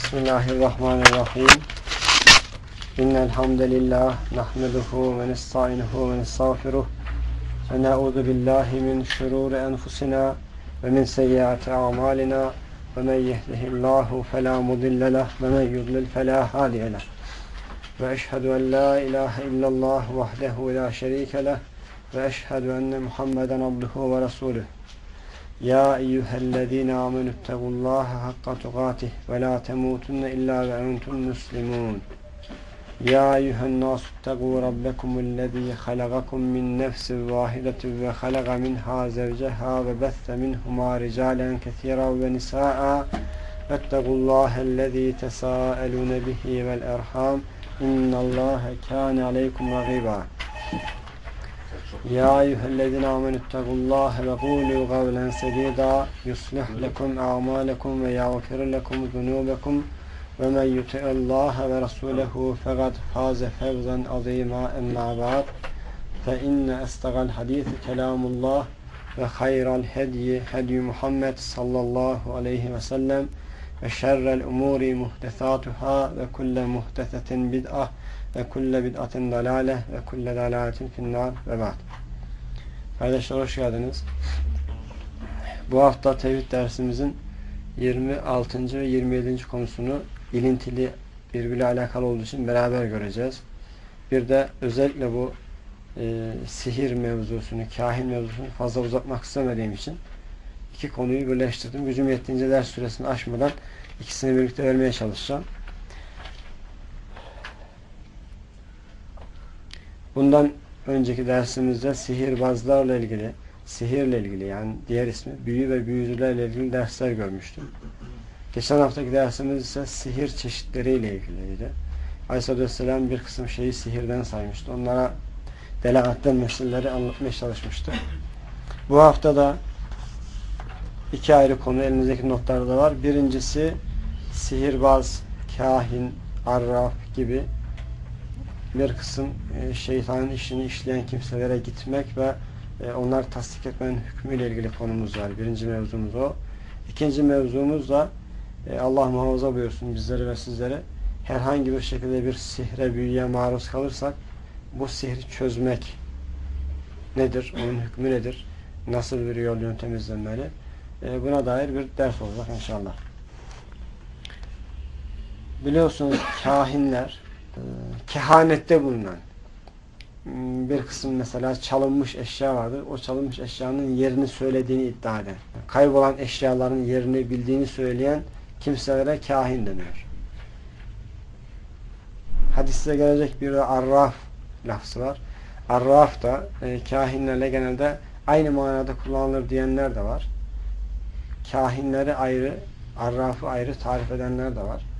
Bismillahirrahmanirrahim. İnnel hamdelellah nahmeduhu ve nestainuhu ve nestağfiruh ve na'udzu billahi min şururi enfusina ve min seyyiati a'malina ve men yehdihillahu fela mudille leh ve men yudlil fela hadiye leh. Ve eşhedü en la ilahe illallah vahdehu la şerike leh ve eşhedü enne Muhammeden abduhu ve resuluh. Ya eyyühellezine amenüttegullaha hakka tukatih ve la temutunne illa ve entum muslimun. Ya eyyühennâsuttegû rabbekumullezî halagakum min nefsin vâhidetin ve halaga minhâ zevceha ve besse minhumâ ricâlen kethîran ve nisâ'a vettegullâhellezî tesâelûne bihi vel erhâm innallâhe kâne aleykum ragîbâ. Ya eyyühellezine amenüttegullâhe ve gûlû gavlen sedîdâ yuslih lekum a'mâlekum ve yağfir lekum zunûbekum ve men yuti'illâhe ve rasûlehu fegad fâze fevzen azîmâ emmâ ba'd fe inne estegal hadîsi kelâmullâh ve hayral hedyi hedyi Muhammed sallallahu aleyhi ve sellem ve şerrel umûri muhdesâtuhâ ve kulle muhdesetin bid'ah ve kulle bid'atin dalâleh ve kulle dalâletin finnâr ve ba'd. Kardeşler hoş geldiniz. Bu hafta tevhid dersimizin 26. ve 27. konusunu ilintili birbiriyle alakalı olduğu için beraber göreceğiz. Bir de özellikle bu sihir mevzusunu, kahin mevzusunu fazla uzatmak istemediğim için iki konuyu birleştirdim. Gücüm yettiğince ders süresini aşmadan ikisini birlikte vermeye çalışacağım. Bundan önceki dersimizde sihirbazlarla ilgili, sihirle ilgili yani diğer ismi büyü ve büyücülerle ilgili dersler görmüştüm. Geçen haftaki dersimiz ise sihir çeşitleriyle ilgiliydi. Aleyhisselatü Vesselam bir kısım şeyi sihirden saymıştı. Onlara delaatten meseleleri anlatmaya çalışmıştı. Bu hafta da iki ayrı konu elinizdeki notlarda var. Birincisi sihirbaz, kahin, arraf gibi bir kısım şeytanın işini işleyen kimselere gitmek ve onları tasdik etmenin hükmüyle ilgili konumuz var. Birinci mevzumuz o. İkinci mevzumuz da Allah muhafaza buyursun bizleri ve sizleri herhangi bir şekilde bir sihre, büyüye maruz kalırsak bu sihri çözmek nedir? Onun hükmü nedir? Nasıl bir yol yöntem izlenmeli? Buna dair bir ders olacak inşallah. Biliyorsunuz kahinler kehanette bulunan bir kısım mesela çalınmış eşya vardır. O çalınmış eşyanın yerini söylediğini iddia eden, kaybolan eşyaların yerini bildiğini söyleyen kimselere kahin deniyor. Hadiste gelecek bir de arraf lafzı var. Arraf da kahinlerle genelde aynı manada kullanılır diyenler de var. Kahinleri ayrı, arrafı ayrı tarif edenler de var.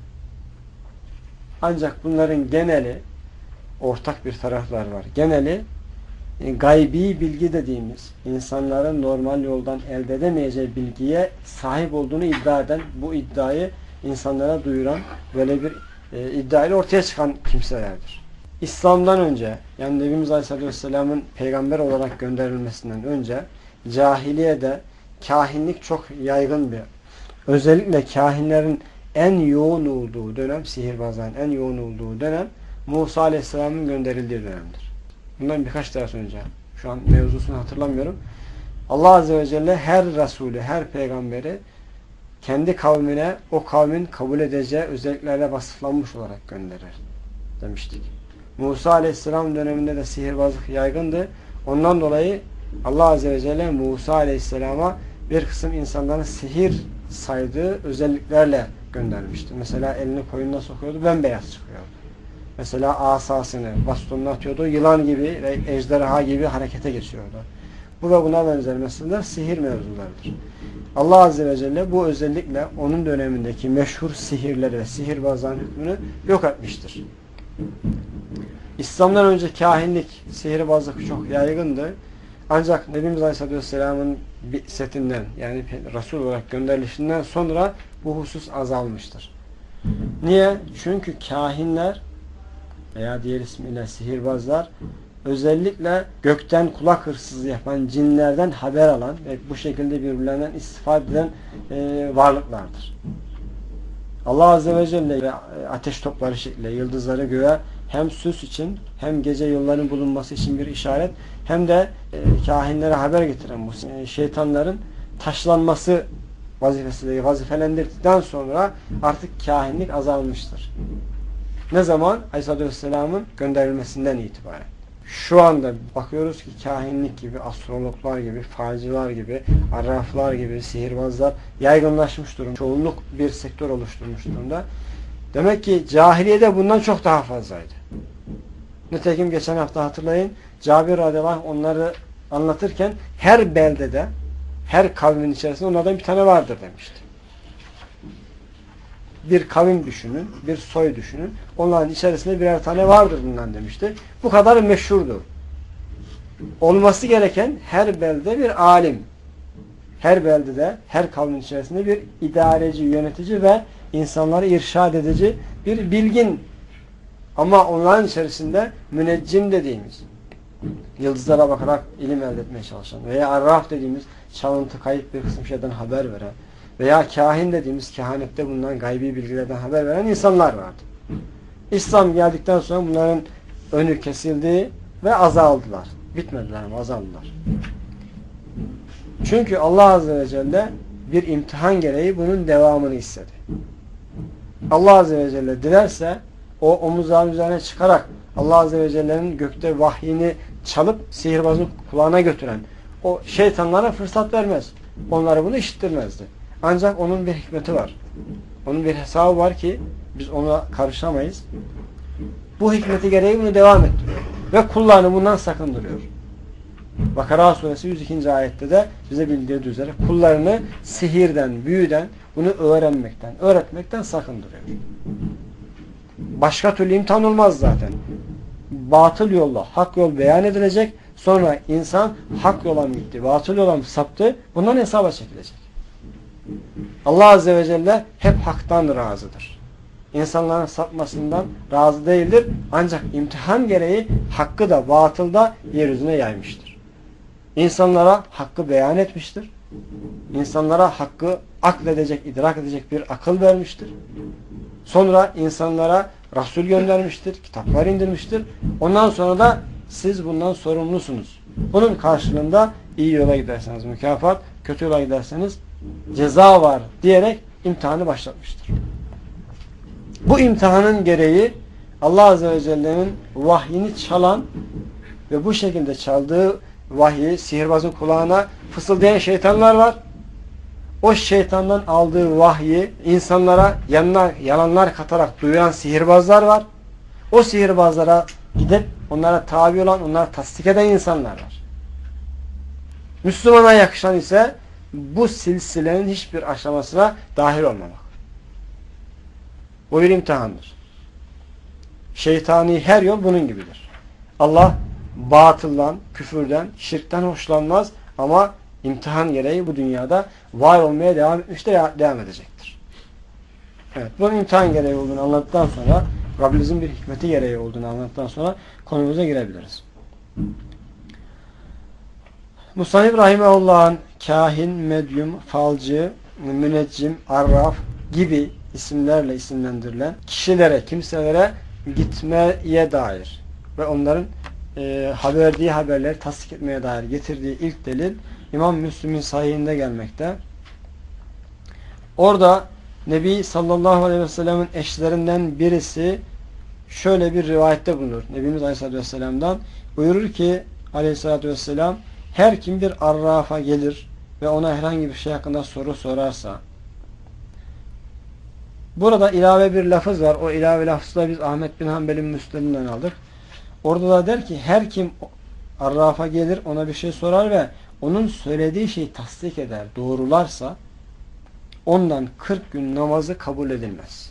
Ancak bunların geneli ortak bir taraflar var. Geneli gaybi bilgi dediğimiz insanların normal yoldan elde edemeyeceği bilgiye sahip olduğunu iddia eden, bu iddiayı insanlara duyuran, böyle bir iddiayla ortaya çıkan kimselerdir. İslam'dan önce, yani Nebimiz Aleyhisselatü Vesselam'ın peygamber olarak gönderilmesinden önce cahiliyede kahinlik çok yaygın bir. Özellikle kahinlerin en yoğun olduğu dönem, sihirbazların en yoğun olduğu dönem Musa Aleyhisselam'ın gönderildiği dönemdir. Bundan birkaç ders önce, şu an mevzusunu hatırlamıyorum. Allah Azze ve Celle her Resulü, her peygamberi kendi kavmine o kavmin kabul edeceği özelliklerle vasıflanmış olarak gönderir demiştik. Musa Aleyhisselam döneminde de sihirbazlık yaygındı. Ondan dolayı Allah Azze ve Celle Musa Aleyhisselam'a bir kısım insanların sihir saydığı özelliklerle göndermişti. Mesela elini koyununa sokuyordu, bembeyaz çıkıyordu. Mesela asasını bastonuna atıyordu, yılan gibi ve ejderha gibi harekete geçiyordu. Bu ve buna benzer meseleler sihir mevzularıdır. Allah Azze ve Celle bu özellikle onun dönemindeki meşhur sihirleri ve sihirbazların hükmünü yok etmiştir. İslam'dan önce kahinlik, sihirbazlık çok yaygındı. Ancak Nebimiz Aleyhisselatü Vesselam'ın setinden yani Resul olarak gönderilişinden sonra bu husus azalmıştır. Niye? Çünkü kahinler veya diğer ismiyle sihirbazlar özellikle gökten kulak hırsızlığı yapan cinlerden haber alan ve bu şekilde birbirlerinden istifade eden varlıklardır. Allah Azze ve Celle ateş topları şekliyle yıldızları göğe hem süs için hem gece yolların bulunması için bir işaret hem de kahinlere haber getiren bu şeytanların taşlanması vazifesiyle vazifelendirdikten sonra artık kahinlik azalmıştır. Ne zaman? Aleyhisselatü Vesselam'ın gönderilmesinden itibaren. Şu anda bakıyoruz ki kahinlik gibi, astrologlar gibi, falcılar gibi, arraflar gibi, sihirbazlar yaygınlaşmış durumda. Çoğunluk bir sektör oluşturmuş durumda. Demek ki cahiliyede bundan çok daha fazlaydı. Nitekim geçen hafta hatırlayın, Cabir radıyallahu anh onları anlatırken her beldede, her kavmin içerisinde onlardan bir tane vardır demişti. Bir kavim düşünün, bir soy düşünün. Onların içerisinde birer tane vardır bundan demişti. Bu kadar meşhurdur. Olması gereken her belde bir alim. Her beldede, her kavmin içerisinde bir idareci, yönetici ve insanları irşad edici bir bilgin. Ama onların içerisinde müneccim dediğimiz, yıldızlara bakarak ilim elde etmeye çalışan veya arraf dediğimiz çalıntı, kayıp bir kısım şeyden haber veren veya kahin dediğimiz kehanette bulunan gaybi bilgilerden haber veren insanlar vardı. İslam geldikten sonra bunların önü kesildi ve azaldılar. Bitmediler ama azaldılar. Çünkü Allah Azze ve Celle bir imtihan gereği bunun devamını istedi. Allah Azze ve Celle dilerse o omuzların üzerine çıkarak Allah Azze ve Celle'nin gökte vahyini çalıp sihirbazın kulağına götüren o şeytanlara fırsat vermez. Onlara bunu işittirmezdi. Ancak onun bir hikmeti var. Onun bir hesabı var ki biz ona karışamayız. Bu hikmeti gereği bunu devam ettiriyor. Ve kullarını bundan sakındırıyor. Bakara suresi 102. ayette de bize bildirdiği üzere kullarını sihirden, büyüden, bunu öğrenmekten, öğretmekten sakındırıyor. Başka türlü imtihan olmaz zaten. Batıl yolla hak yol beyan edilecek. Sonra insan hak yola mı gitti, batıl yola mı saptı? Bundan hesaba çekilecek. Allah Azze ve Celle hep haktan razıdır. İnsanların sapmasından razı değildir. Ancak imtihan gereği hakkı da batıl da yeryüzüne yaymıştır. İnsanlara hakkı beyan etmiştir. İnsanlara hakkı akledecek, idrak edecek bir akıl vermiştir. Sonra insanlara Resul göndermiştir, kitaplar indirmiştir. Ondan sonra da siz bundan sorumlusunuz. Bunun karşılığında iyi yola giderseniz mükafat, kötü yola giderseniz ceza var diyerek imtihanı başlatmıştır. Bu imtihanın gereği Allah Azze ve Celle'nin vahyini çalan ve bu şekilde çaldığı vahyi sihirbazın kulağına fısıldayan şeytanlar var. O şeytandan aldığı vahyi insanlara yanına yalanlar katarak duyan sihirbazlar var. O sihirbazlara gidip onlara tabi olan, onlara tasdik eden insanlar var. Müslümana yakışan ise bu silsilenin hiçbir aşamasına dahil olmamak. Bu bir imtihandır. Şeytani her yol bunun gibidir. Allah batıldan, küfürden, şirkten hoşlanmaz ama imtihan gereği bu dünyada var olmaya devam etmiştir, devam edecektir. Evet, bunun imtihan gereği olduğunu anlattıktan sonra, Rabbimizin bir hikmeti gereği olduğunu anlattıktan sonra konumuza girebiliriz. Musannif Rahimehullah'ın kahin, medyum, falcı, müneccim, arraf gibi isimlerle isimlendirilen kişilere, kimselere gitmeye dair ve onların verdiği haberleri tasdik etmeye dair getirdiği ilk delil İmam Müslim'in sahihinde gelmekte. Orada Nebi sallallahu aleyhi ve sellem'in eşlerinden birisi şöyle bir rivayette bulunur. Nebimiz aleyhissalatü vesselam'dan buyurur ki aleyhissalatü vesselam her kim bir arrafa gelir ve ona herhangi bir şey hakkında soru sorarsa, burada ilave bir lafız var. O ilave lafızı da biz Ahmet bin Hanbel'in Müslim'inden aldık. Orada da der ki her kim arrafa gelir ona bir şey sorar ve onun söylediği şeyi tasdik eder, doğrularsa ondan 40 gün namazı kabul edilmez.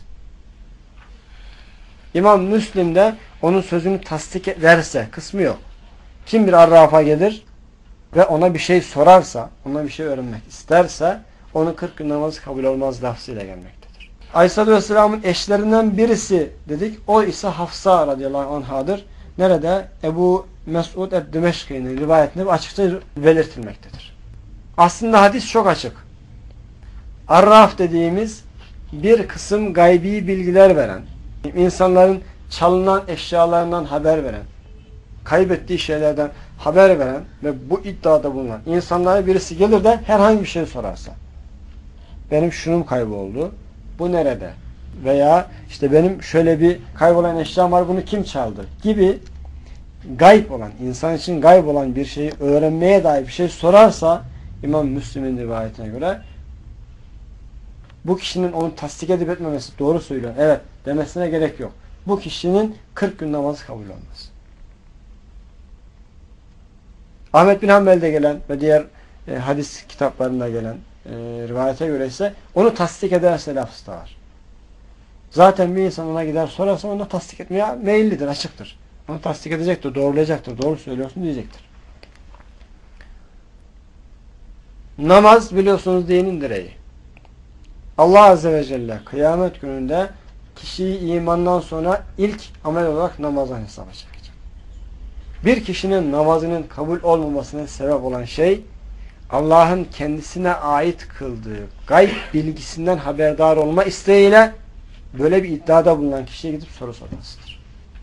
İmam Müslim de onun sözünü tasdik ederse kısmı yok. Kim bir arrafa gelir ve ona bir şey sorarsa, ona bir şey öğrenmek isterse onun 40 gün namazı kabul olmaz lafzıyla gelmektedir. Aleyhisselatü Vesselam'ın eşlerinden birisi dedik. O ise Hafsa radıyallahu anhadır. Nerede? Ebu Mesud el-Dimeşki'nin rivayetinde açıkça belirtilmektedir. Aslında hadis çok açık. Arraf dediğimiz bir kısım gaybi bilgiler veren, insanların çalınan eşyalarından haber veren, kaybettiği şeylerden haber veren ve bu iddiada bulunan insanlara birisi gelir de herhangi bir şey sorarsa, benim şunum kayboldu, bu nerede? Veya işte benim şöyle bir kaybolan eşyam var, bunu kim çaldı? Gibi gayb olan, insan için gayb olan bir şeyi öğrenmeye dair bir şey sorarsa, İmam Müslim'in rivayetine göre bu kişinin onu tasdik edip etmemesi, doğru söylüyor, evet demesine gerek yok. Bu kişinin 40 gün namazı kabul olmaz. Ahmet bin Hanbel'de gelen ve diğer hadis kitaplarında gelen rivayete göre ise onu tasdik ederse lafız da var. Zaten bir insan ona gider sorarsa onu tasdik etmeye meyillidir, açıktır. Onu tasdik edecektir, doğrulayacaktır, doğru söylüyorsun diyecektir. Namaz biliyorsunuz dinin direği. Allah Azze ve Celle kıyamet gününde kişiyi imandan sonra ilk amel olarak namazdan hesaba çekecek. Bir kişinin namazının kabul olmamasına sebep olan şey, Allah'ın kendisine ait kıldığı gayb bilgisinden haberdar olma isteğiyle böyle bir iddiada bulunan kişiye gidip soru sormasıdır.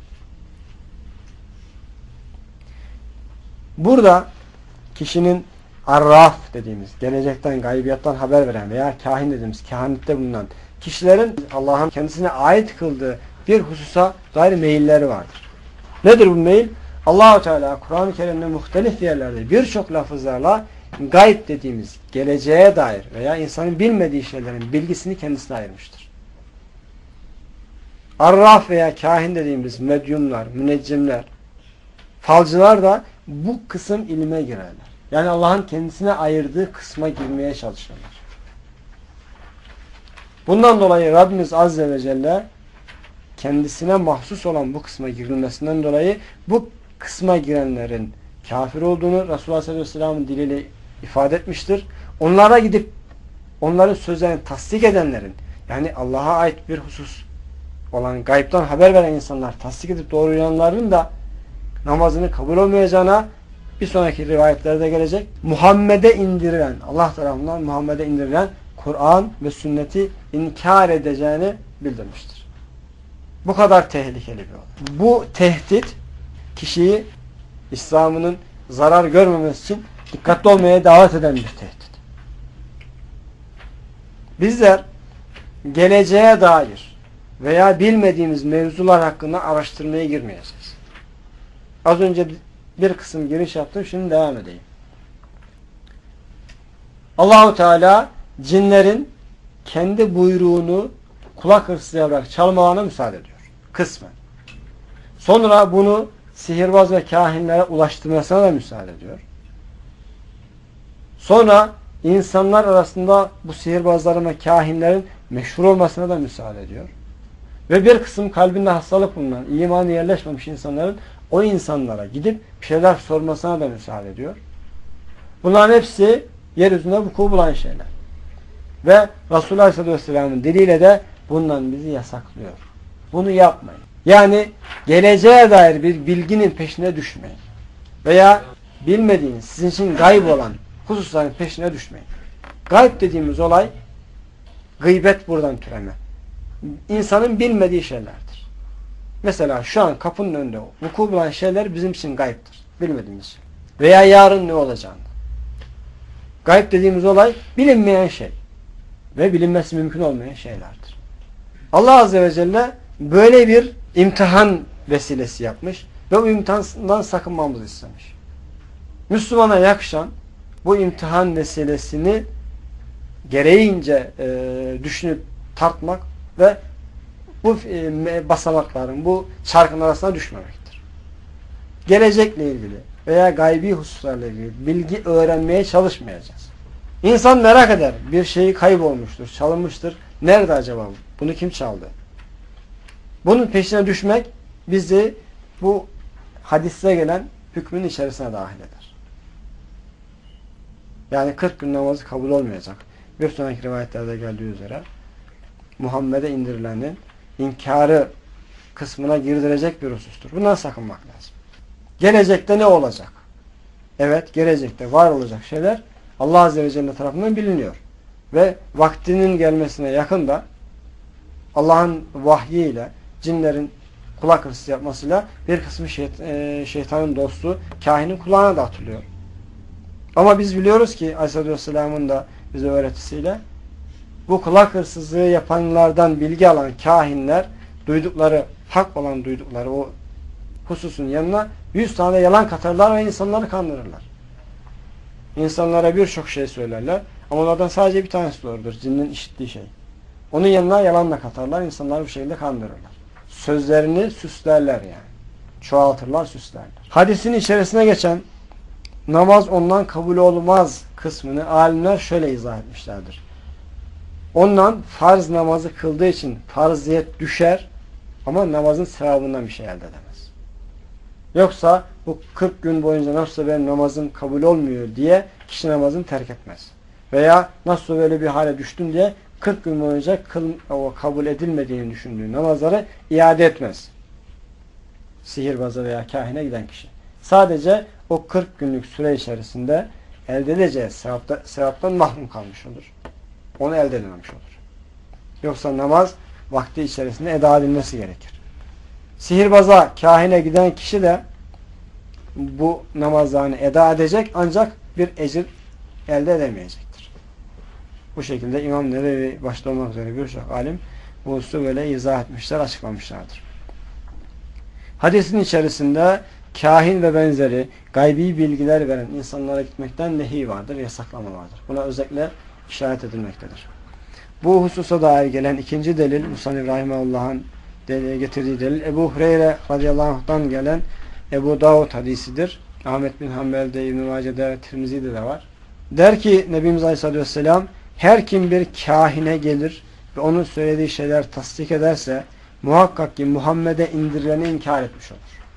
Burada kişinin arraf dediğimiz, gelecekten, gaybiyattan haber veren veya kahin dediğimiz, kehanette bulunan kişilerin Allah'ın kendisine ait kıldığı bir hususa dair meyilleri vardır. Nedir bu meyil? Allah-u Teala Kur'an-ı Kerim'de muhtelif yerlerde birçok lafızlarla gayb dediğimiz, geleceğe dair veya insanın bilmediği şeylerin bilgisini kendisine ayırmıştır. Arraf veya kahin dediğimiz medyumlar, müneccimler, falcılar da bu kısım ilme girerler. Yani Allah'ın kendisine ayırdığı kısma girmeye çalışırlar. Bundan dolayı Rabbimiz Azze ve Celle kendisine mahsus olan bu kısma girilmesinden dolayı bu kısma girenlerin kafir olduğunu Resulullah sallallahu aleyhi ve sellem'in diliyle ifade etmiştir. Onlara gidip onların sözlerini tasdik edenlerin, yani Allah'a ait bir husus olan gaybtan haber veren insanlar tasdik edip doğrulayanların da namazını kabul olmayacağına bir sonraki rivayetlerde gelecek. Muhammed'e indirilen, Allah tarafından Muhammed'e indirilen Kur'an ve sünneti inkar edeceğini bildirmiştir. Bu kadar tehlikeli bir olay. Bu tehdit kişiyi İslam'ının zarar görmemesi için dikkatli olmaya davet eden bir tehdit. Bizler geleceğe dair veya bilmediğimiz mevzular hakkında araştırmaya girmeyeceğiz. Az önce bir kısım giriş yaptım, şimdi devam edeyim. Allahu Teala cinlerin kendi buyruğunu kulak hırsıyarak çalmalarına müsaade ediyor. Kısmen. Sonra bunu sihirbaz ve kahinlere ulaştırmasına da müsaade ediyor. Sonra insanlar arasında bu sihirbazların ve kahinlerin meşhur olmasına da müsaade ediyor. Ve bir kısım kalbinde hastalık bulunan, imanı yerleşmemiş insanların o insanlara gidip bir şeyler sormasına da müsaade ediyor. Bunların hepsi yeryüzünde vuku bulan şeyler. Ve Resulullah Aleyhisselatü Vesselam'ın diliyle de bundan bizi yasaklıyor. Bunu yapmayın. Yani geleceğe dair bir bilginin peşine düşmeyin. Veya bilmediğiniz, sizin için gayb olan hususların peşine düşmeyin. Gayb dediğimiz olay, gıybet buradan türeme. İnsanın bilmediği şeylerdir. Mesela şu an kapının önünde vuku bulan şeyler bizim için gayiptir. Bilmediğimiz şey. Veya yarın ne olacağını. Gayb dediğimiz olay bilinmeyen şey. Ve bilinmesi mümkün olmayan şeylerdir. Allah Azze ve Celle böyle bir imtihan vesilesi yapmış ve bu imtihandan sakınmamızı istemiş. Müslümana yakışan bu imtihan vesilesini gereğince düşünüp tartmak ve bu basamakların, bu çarkın arasına düşmemektir. Gelecekle ilgili veya gaybi hususlarla ilgili bilgi öğrenmeye çalışmayacağız. İnsan merak eder. Bir şeyi kaybolmuştur, çalınmıştır. Nerede acaba bu? Bunu kim çaldı? Bunun peşine düşmek bizi bu hadiste gelen hükmün içerisine dahil eder. Yani 40 gün namazı kabul olmayacak. Bir sonraki rivayetlerde geldiği üzere Muhammed'e indirilenin inkarı kısmına girdirecek bir husustur. Bundan sakınmak lazım. Gelecekte ne olacak? Evet, gelecekte var olacak şeyler Allah Azze ve Celle tarafından biliniyor. Ve vaktinin gelmesine yakın da Allah'ın vahyiyle, cinlerin kulak hırsı yapmasıyla bir kısmı şeytanın dostu, kahinin kulağına da atılıyor. Ama biz biliyoruz ki Aleyhisselatü Vesselam'ın da bize öğretisiyle bu kulak hırsızlığı yapanlardan bilgi alan kahinler duydukları, hak olan duydukları o hususun yanına 100 tane yalan katarlar ve insanları kandırırlar. İnsanlara birçok şey söylerler ama onlardan sadece bir tanesi doğrudur. Cinnin işittiği şey. Onun yanına yalanla katarlar, insanları bu şekilde kandırırlar. Sözlerini süslerler yani. Çoğaltırlar, süslerler. Hadisin içerisine geçen namaz ondan kabul olmaz kısmını alimler şöyle izah etmişlerdir. Ondan farz namazı kıldığı için farziyet düşer ama namazın sevabından bir şey elde edemez. Yoksa bu 40 gün boyunca nasıl benim namazım kabul olmuyor diye kişi namazını terk etmez. Veya nasıl böyle bir hale düştüm diye 40 gün boyunca o kabul edilmediğini düşündüğü namazları iade etmez. Sihirbaza veya kahine giden kişi. Sadece o 40 günlük süre içerisinde elde edeceği sevaptan mahrum kalmış olur. Onu elde edememiş olur. Yoksa namaz vakti içerisinde eda edilmesi gerekir. Sihirbaza, kahine giden kişi de bu namazlarını eda edecek ancak bir ecir elde edemeyecektir. Bu şekilde İmam Nevevi başta olmak üzere birçok alim bu hususu böyle izah etmişler, açıklamışlardır. Hadisin içerisinde kahin ve benzeri gaybi bilgiler veren insanlara gitmekten nehi vardır, yasaklama vardır. Buna özellikle işaret edilmektedir. Bu hususa dair gelen ikinci delil, Musannif Rahimahullah'ın getirdiği delil, Ebu Hureyre radıyallahu anh'tan gelen Ebu Davud hadisidir. Ahmet bin Hanbel'de, İbn-i Mace'de, Tirmizi'de de var. Der ki Nebimiz Aleyhisselatü Vesselam, her kim bir kahine gelir ve onun söylediği şeyler tasdik ederse muhakkak ki Muhammed'e indirileni inkar etmiş olur.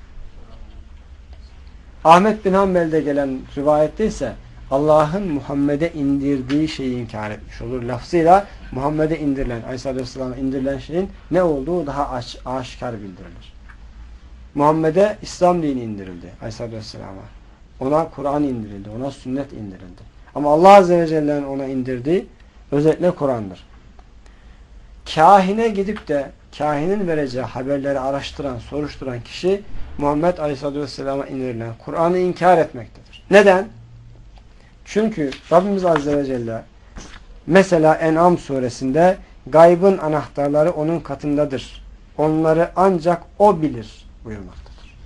Ahmet bin Hanbel'de gelen rivayette ise Allah'ın Muhammed'e indirdiği şeyi inkar etmiş olur. Lafzıyla Muhammed'e indirilen, Aleyhisselatü Vesselam'a indirilen şeyin ne olduğu daha aşikar bildirilir. Muhammed'e İslam dini indirildi Aleyhisselatü Vesselam'a. Ona Kur'an indirildi, ona sünnet indirildi. Ama Allah Azze ve Celle'nin ona indirdiği özellikle Kur'an'dır. Kahine gidip de kahinin vereceği haberleri araştıran, soruşturan kişi Muhammed Aleyhisselatü Vesselam'a indirilen Kur'an'ı inkar etmektedir. Neden? Çünkü Rabbimiz Azze ve Celle mesela En'am suresinde gaybın anahtarları onun katındadır. Onları ancak o bilir buyurmaktadır.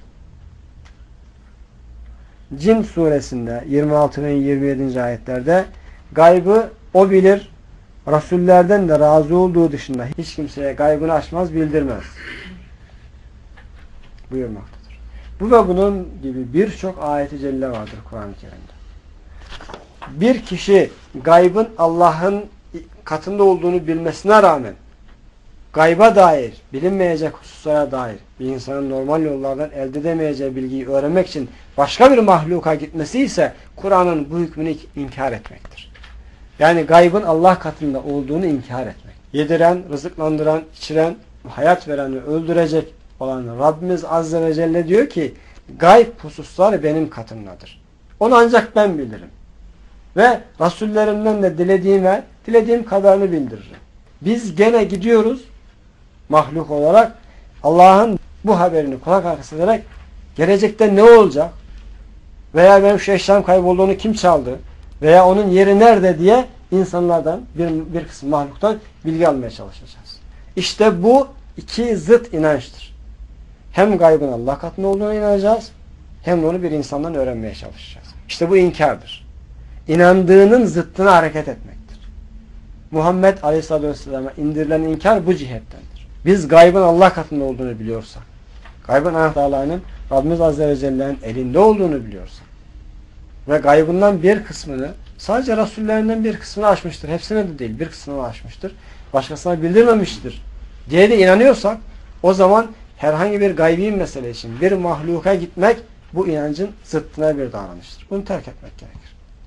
Cin suresinde 26 ve 27. ayetlerde gaybı o bilir, Rasullerden de razı olduğu dışında hiç kimseye gaybını açmaz, bildirmez buyurmaktadır. Bu ve bunun gibi birçok ayet-i celle vardır Kur'an-ı Kerim'de. Bir kişi gaybın Allah'ın katında olduğunu bilmesine rağmen gayba dair, bilinmeyecek hususlara dair bir insanın normal yollardan elde edemeyeceği bilgiyi öğrenmek için başka bir mahluka gitmesi ise Kur'an'ın bu hükmünü inkar etmektir. Yani gaybın Allah katında olduğunu inkar etmek. Yediren, rızıklandıran, içiren, hayat veren ve öldürecek olan Rabbimiz Azze ve Celle diyor ki gayb hususları benim katımdadır. Onu ancak ben bilirim. Ve Resullerimden de dilediğim kadarını bildiririm. Biz gene gidiyoruz mahluk olarak Allah'ın bu haberini kulak arkası ederek gelecekte ne olacak veya benim şu eşyam kaybolduğunu kim çaldı veya onun yeri nerede diye insanlardan bir kısım mahluktan bilgi almaya çalışacağız. İşte bu iki zıt inançtır. Hem gaybın Allah katında olduğuna inanacağız hem de onu bir insandan öğrenmeye çalışacağız. İşte bu inkardır. İnandığının zıttına hareket etmektir. Muhammed Aleyhisselatü Vesselam'a indirilen inkar bu cihettendir. Biz gaybın Allah katında olduğunu biliyorsak, gaybın anahtarlarının Rabbimiz Azze ve Celle'nin elinde olduğunu biliyorsak ve gaybından bir kısmını sadece Resullerinden bir kısmını açmıştır. Hepsine de değil, bir kısmını açmıştır. Başkasına bildirmemiştir diye de inanıyorsak o zaman herhangi bir gaybi mesele için bir mahluka gitmek bu inancın zıttına bir davranıştır. Bunu terk etmek gerekir.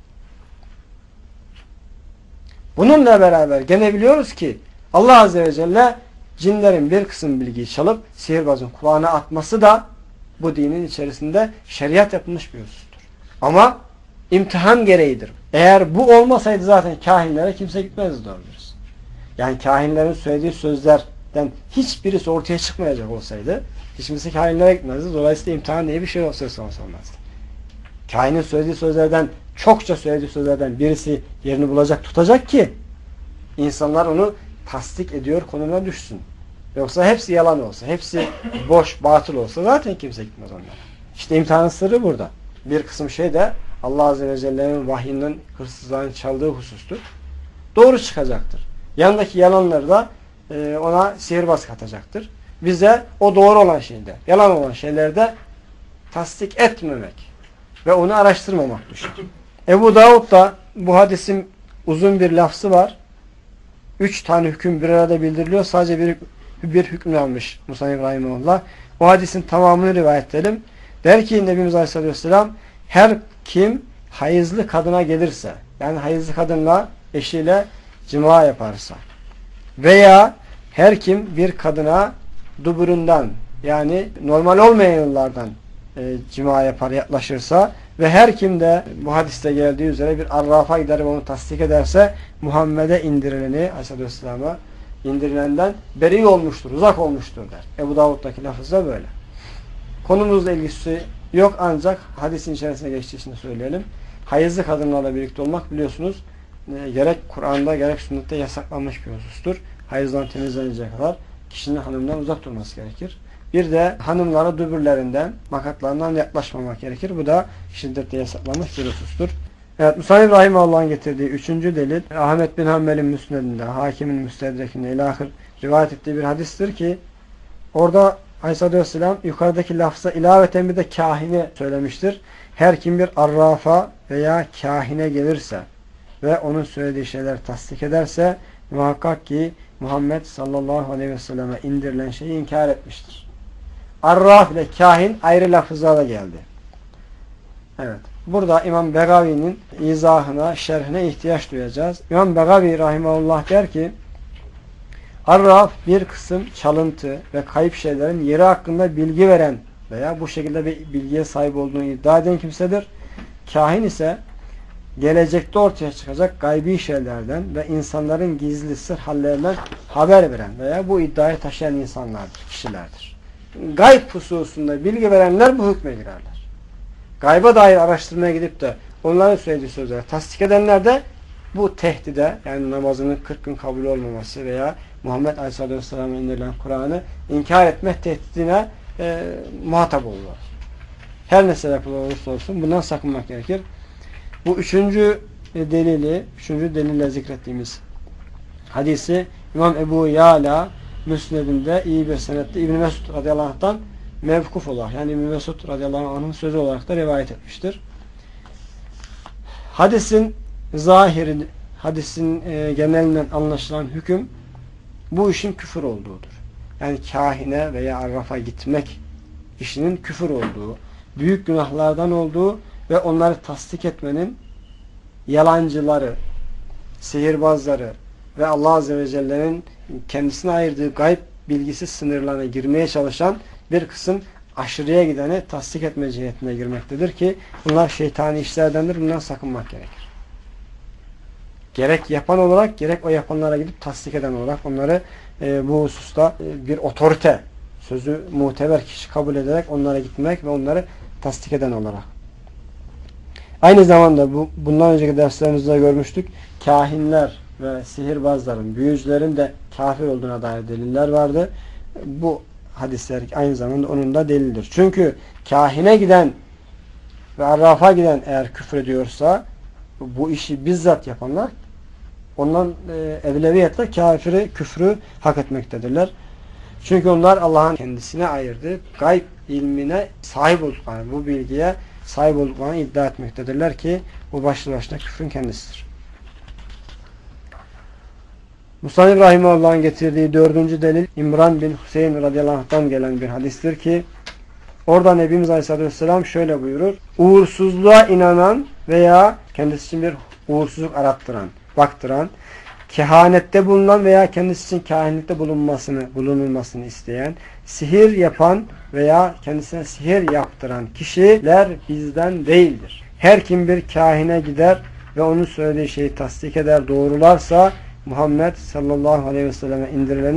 Bununla beraber gene biliyoruz ki Allah Azze ve Celle cinlerin bir kısım bilgiyi çalıp sihirbazın kulağına atması da bu dinin içerisinde şeriat yapılmış bir husustur. Ama imtihan gereğidir. Eğer bu olmasaydı zaten kahinlere kimse gitmezdi doğru dürüst. Yani kahinlerin söylediği sözler kahinlerden hiçbirisi ortaya çıkmayacak olsaydı hiç kimse kahinlere gitmezdi. Dolayısıyla imtihan diye bir şey söz konusu olmazdı. Kahinin söylediği sözlerden, çokça söylediği sözlerden birisi yerini bulacak, tutacak ki insanlar onu tasdik ediyor konumuna düşsün. Yoksa hepsi yalan olsa, hepsi boş, batıl olsa zaten kimse gitmez onlara. İşte imtihanın sırrı burada. Bir kısım şey de Allah Azze ve Celle'nin vahyinden hırsızların çaldığı husustur. Doğru çıkacaktır. Yanındaki yalanları da ona sihirbaz katacaktır. Bize o doğru olan şeyde, yalan olan şeylerde tasdik etmemek ve onu araştırmamak düşer. Ebu Davud da bu hadisin uzun bir lafzı var. 3 tane hüküm bir arada bildiriliyor. Sadece bir hüküm almış Musa'nın rahimahullah. O hadisin tamamını rivayet edelim. Der ki Nebimiz Aleyhisselam, her kim hayızlı kadına gelirse, yani hayızlı kadınla, eşiyle cima yaparsa veya her kim bir kadına duburundan, yani normal olmayan yollardan cima yapar, yaklaşırsa ve her kim de bu hadiste geldiği üzere bir arrafa gider ve onu tasdik ederse Muhammed'e indirileni, Aleyhisselam'a indirilenden beri olmuştur, uzak olmuştur der. Ebu Davud'daki lafız da böyle. Konumuzla ilgisi yok ancak hadisin içerisine geçtiği için söyleyelim. Hayızlı kadınlarla birlikte olmak biliyorsunuz gerek Kur'an'da gerek sünnette yasaklanmış bir husustur. Hayızdan temizlenecek kadar kişinin hanımdan uzak durması gerekir. Bir de hanımlara dübürlerinden, makatlarından yaklaşmamak gerekir. Bu da şiddetle yasaklanmış bir husustur. Evet, Musa'nın Rahimahullah'ın getirdiği 3. delil, Ahmet bin Hanbel'in müsnedinde, Hakim'in müstedrekinde ilahir rivayet ettiği bir hadistir ki orada Aleyhisselam yukarıdaki lafza ilaveten bir de kahine söylemiştir. Her kim bir arrafa veya kahine gelirse ve onun söylediği şeyler tasdik ederse muhakkak ki Muhammed sallallahu aleyhi ve selleme indirilen şeyi inkar etmiştir. Arraf ile kahin ayrı lafızlarla geldi. Evet. Burada İmam Begavi'nin izahına, şerhine ihtiyaç duyacağız. İmam Begavi rahimahullah der ki Arraf bir kısım çalıntı ve kayıp şeylerin yeri hakkında bilgi veren veya bu şekilde bir bilgiye sahip olduğunu iddia eden kimsedir. Kahin ise gelecekte ortaya çıkacak gaybi şeylerden ve insanların gizli sır hallerinden haber veren veya bu iddiayı taşıyan insanlardır, kişilerdir. Gayb hususunda bilgi verenler bu hükme girerler. Gayba dair araştırmaya gidip de onların söylediği sözleri tasdik edenler de bu tehdide, yani namazının 40 gün kabul olmaması veya Muhammed Aleyhisselam'a indirilen Kur'an'ı inkar etme tehdidine muhatap olurlar. Her ne sebep olursa olsun bundan sakınmak gerekir. Bu üçüncü delille zikrettiğimiz hadisi İmam Ebu Yala Müsned'inde iyi bir senette İbn Mesud radıyallahu anh'tan mevkuf olarak, yani İbn Mesud radıyallahu anh'ın sözü olarak da rivayet etmiştir. Hadisin zahiri, hadisin genelinden anlaşılan hüküm bu işin küfür olduğudur. Yani kahine veya arrafa gitmek işinin küfür olduğu, büyük günahlardan olduğu ve onları tasdik etmenin yalancıları, sihirbazları ve Allah Azze ve Celle'nin kendisine ayırdığı gayb bilgisi sınırlarına girmeye çalışan bir kısım aşırıya gideni tasdik etme cihetine girmektedir ki bunlar şeytani işlerdendir. Bundan sakınmak gerekir. Gerek yapan olarak gerek o yapanlara gidip tasdik eden olarak onları bu hususta bir otorite, sözü muteber kişi kabul ederek onlara gitmek ve onları tasdik eden olarak. Aynı zamanda bundan önceki derslerimizde görmüştük. Kahinler ve sihirbazların, büyücülerin de kafir olduğuna dair deliller vardı. Bu hadisler aynı zamanda onun da delildir. Çünkü kahine giden ve arrafa giden eğer küfür ediyorsa bu işi bizzat yapanlar ondan evleviyetle kafiri, küfrü hak etmektedirler. Çünkü onlar Allah'ın kendisine ayırdığı gayb ilmine sahip olduklarını, bu bilgiye sahip olduklarını iddia etmektedirler ki bu başlı başına küfrün kendisidir. Musa'nın Rahimahullah'ın getirdiği 4. delil İmran bin Hüseyin radıyallahu anh'tan gelen bir hadistir ki orada Nebimiz Aleyhisselam şöyle buyurur. Uğursuzluğa inanan veya kendisi için bir uğursuzluk arattıran, baktıran, kehanette bulunan veya kendisi için kahinlikte bulunulmasını isteyen, sihir yapan veya kendisine sihir yaptıran kişiler bizden değildir. Her kim bir kahine gider ve onun söylediği şeyi tasdik eder, doğrularsa Muhammed sallallahu aleyhi ve selleme indirileni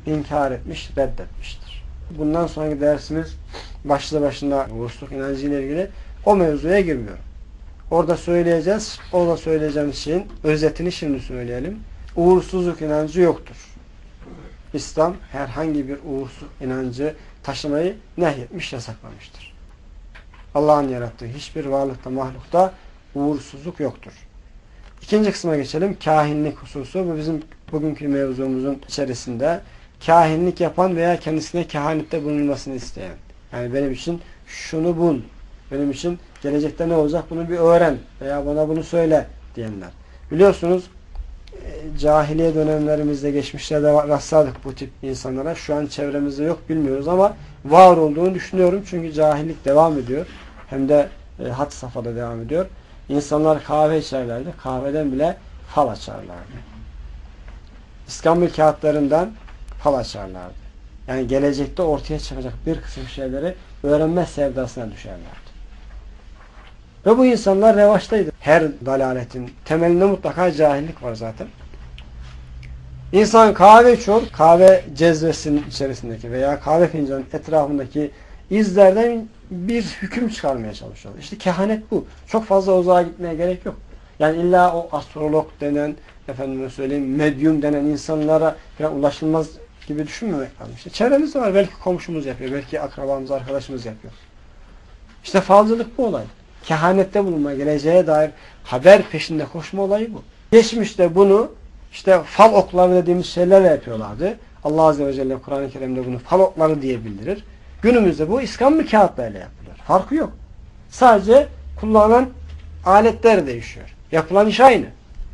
inkar etmiş, reddetmiştir. Bundan sonraki dersimiz başlı başına uğursuzluk inancı ile ilgili, o mevzuya girmiyorum. Orada söyleyeceğiz. Orada söyleyeceğimiz şeyin özetini şimdi söyleyelim. Uğursuzluk inancı yoktur. İslam herhangi bir uğursuz inancı taşımayı nehyetmiş, yasaklamıştır. Allah'ın yarattığı hiçbir varlıkta, mahlukta uğursuzluk yoktur. İkinci kısma geçelim. Kahinlik hususu. Bu bizim bugünkü mevzumuzun içerisinde. Kahinlik yapan veya kendisine kehanette bulunmasını isteyen. Yani benim için şunu bul, benim için gelecekte ne olacak bunu bir öğren veya bana bunu söyle diyenler. Biliyorsunuz cahiliye dönemlerimizde, geçmişlerde rastladık bu tip insanlara. Şu an çevremizde yok, bilmiyoruz ama var olduğunu düşünüyorum. Çünkü cahillik devam ediyor. Hem de had safhada devam ediyor. İnsanlar kahve içerlerdi. Kahveden bile fal açarlardı. İskambil kağıtlarından fal açarlardı. Yani gelecekte ortaya çıkacak bir kısım şeyleri öğrenme sevdasına düşerlerdi. Ve bu insanlar revaçtaydı. Her dalaletin temelinde mutlaka cahillik var zaten. İnsan kahve içiyor, kahve cezvesinin içerisindeki veya kahve fincanının etrafındaki izlerden bir hüküm çıkarmaya çalışıyor. İşte kehanet bu. Çok fazla uzağa gitmeye gerek yok. Yani illa o astrolog denen, efendime söyleyeyim, medyum denen insanlara falan ulaşılmaz gibi düşünmemek lazım. İşte çevremizde var. Belki komşumuz yapıyor, belki akrabamız, arkadaşımız yapıyor. İşte falcılık bu olay. Kehanette bulunma, geleceğe dair haber peşinde koşma olayı bu. Geçmişte bunu işte fal okları dediğimiz şeylerle yapıyorlardı. Allah Azze ve Celle Kur'an-ı Kerim'de bunu fal okları diye bildirir. Günümüzde bu iskambil kağıtlarıyla yapılıyor. Farkı yok. Sadece kullanılan aletler değişiyor. Yapılan iş aynı.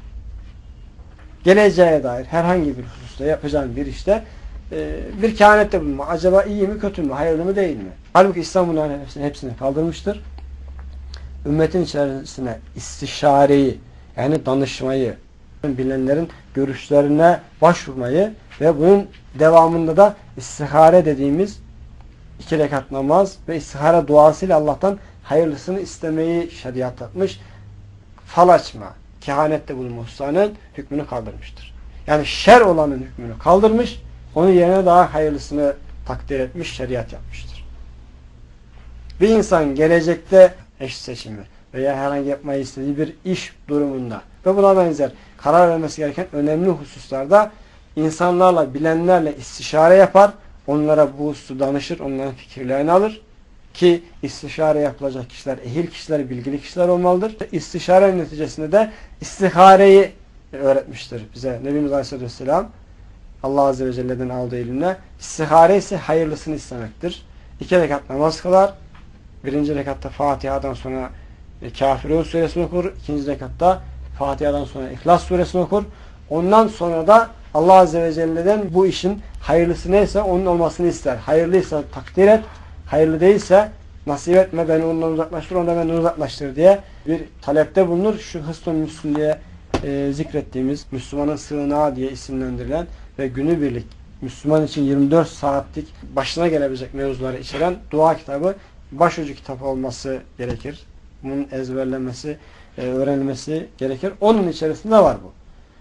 Geleceğe dair herhangi bir hususta yapacağın bir işte bir kehanette bulunma. Acaba iyi mi, kötü mü, hayırlı mı, değil mi? Halbuki İslam bunların hepsini kaldırmıştır. Ümmetin içerisine istişareyi, yani danışmayı, bilenlerin görüşlerine başvurmayı ve bunun devamında da istihare dediğimiz 2 rekat namaz ve istihare duasıyla Allah'tan hayırlısını istemeyi şeriat atmış. Fal açma, kehanette bulunma hususanın hükmünü kaldırmıştır. Yani şer olanın hükmünü kaldırmış, onun yerine daha hayırlısını takdir etmiş, şeriat yapmıştır. Bir insan gelecekte eş seçimi veya herhangi yapmayı istediği bir iş durumunda ve buna benzer karar vermesi gereken önemli hususlarda insanlarla, bilenlerle istişare yapar, onlara bu hususu danışır, onların fikirlerini alır ki istişare yapılacak kişiler, ehil kişiler, bilgili kişiler olmalıdır. İstişare neticesinde de istihareyi öğretmiştir bize Nebimiz Aleyhisselatü Vesselam. Allah Azze ve Celle'den aldığı ilimle. İstihare ise hayırlısını istemektir. 2 rekat namaz kılar. 1. rekatta Fatiha'dan sonra Kafirun suresini okur. 2. rekatta Fatiha'dan sonra İhlas suresini okur. Ondan sonra da Allah Azze ve Celle'den bu işin hayırlısı neyse onun olmasını ister. Hayırlıysa takdir et. Hayırlı değilse nasip etme, beni ondan uzaklaştır, onu da benden uzaklaştır diye bir talepte bulunur. Şu Hısn-ı Müslüm diye zikrettiğimiz, Müslümanın sığınağı diye isimlendirilen ve günübirlik Müslüman için 24 saatlik başına gelebilecek mevzuları içeren dua kitabı başucu kitap olması gerekir. Bunun ezberlenmesi, öğrenilmesi gerekir. Onun içerisinde var bu.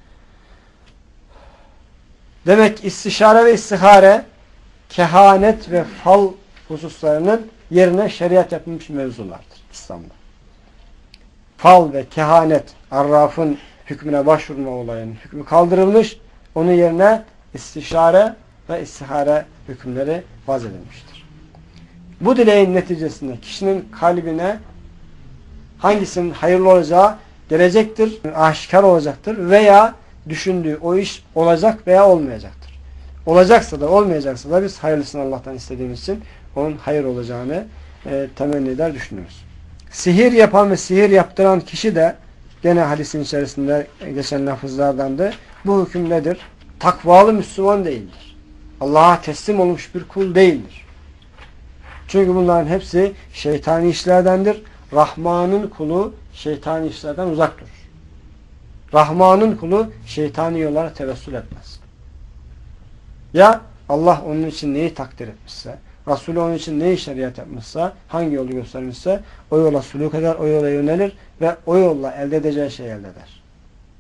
Demek istişare ve istihare, kehanet ve fal hususlarının yerine şeriat yapılmış mevzulardır İslam'da. Fal ve kehanet, arrafın hükmüne başvurma olayının hükmü kaldırılmış, onun yerine istişare ve istihare hükümleri vaz edilmiştir. Bu dileğin neticesinde kişinin kalbine hangisinin hayırlı olacağı gelecektir, aşikar olacaktır veya düşündüğü o iş olacak veya olmayacaktır. Olacaksa da olmayacaksa da biz hayırlısını Allah'tan istediğimiz için onun hayır olacağını temenni eder, düşünürüz. Sihir yapan ve sihir yaptıran kişi de gene hadisin içerisinde geçen lafızlardandı. Bu hüküm nedir? Takvalı Müslüman değildir. Allah'a teslim olmuş bir kul değildir. Çünkü bunların hepsi şeytani işlerdendir. Rahman'ın kulu şeytani işlerden uzak durur. Rahman'ın kulu şeytani yollara tevessül etmez. Ya Allah onun için neyi takdir etmişse, Resulü onun için neyi şeriat yapmışsa, hangi yolu göstermişse o yola suluk eder, o yola yönelir ve o yolla elde edeceği şeyi elde eder.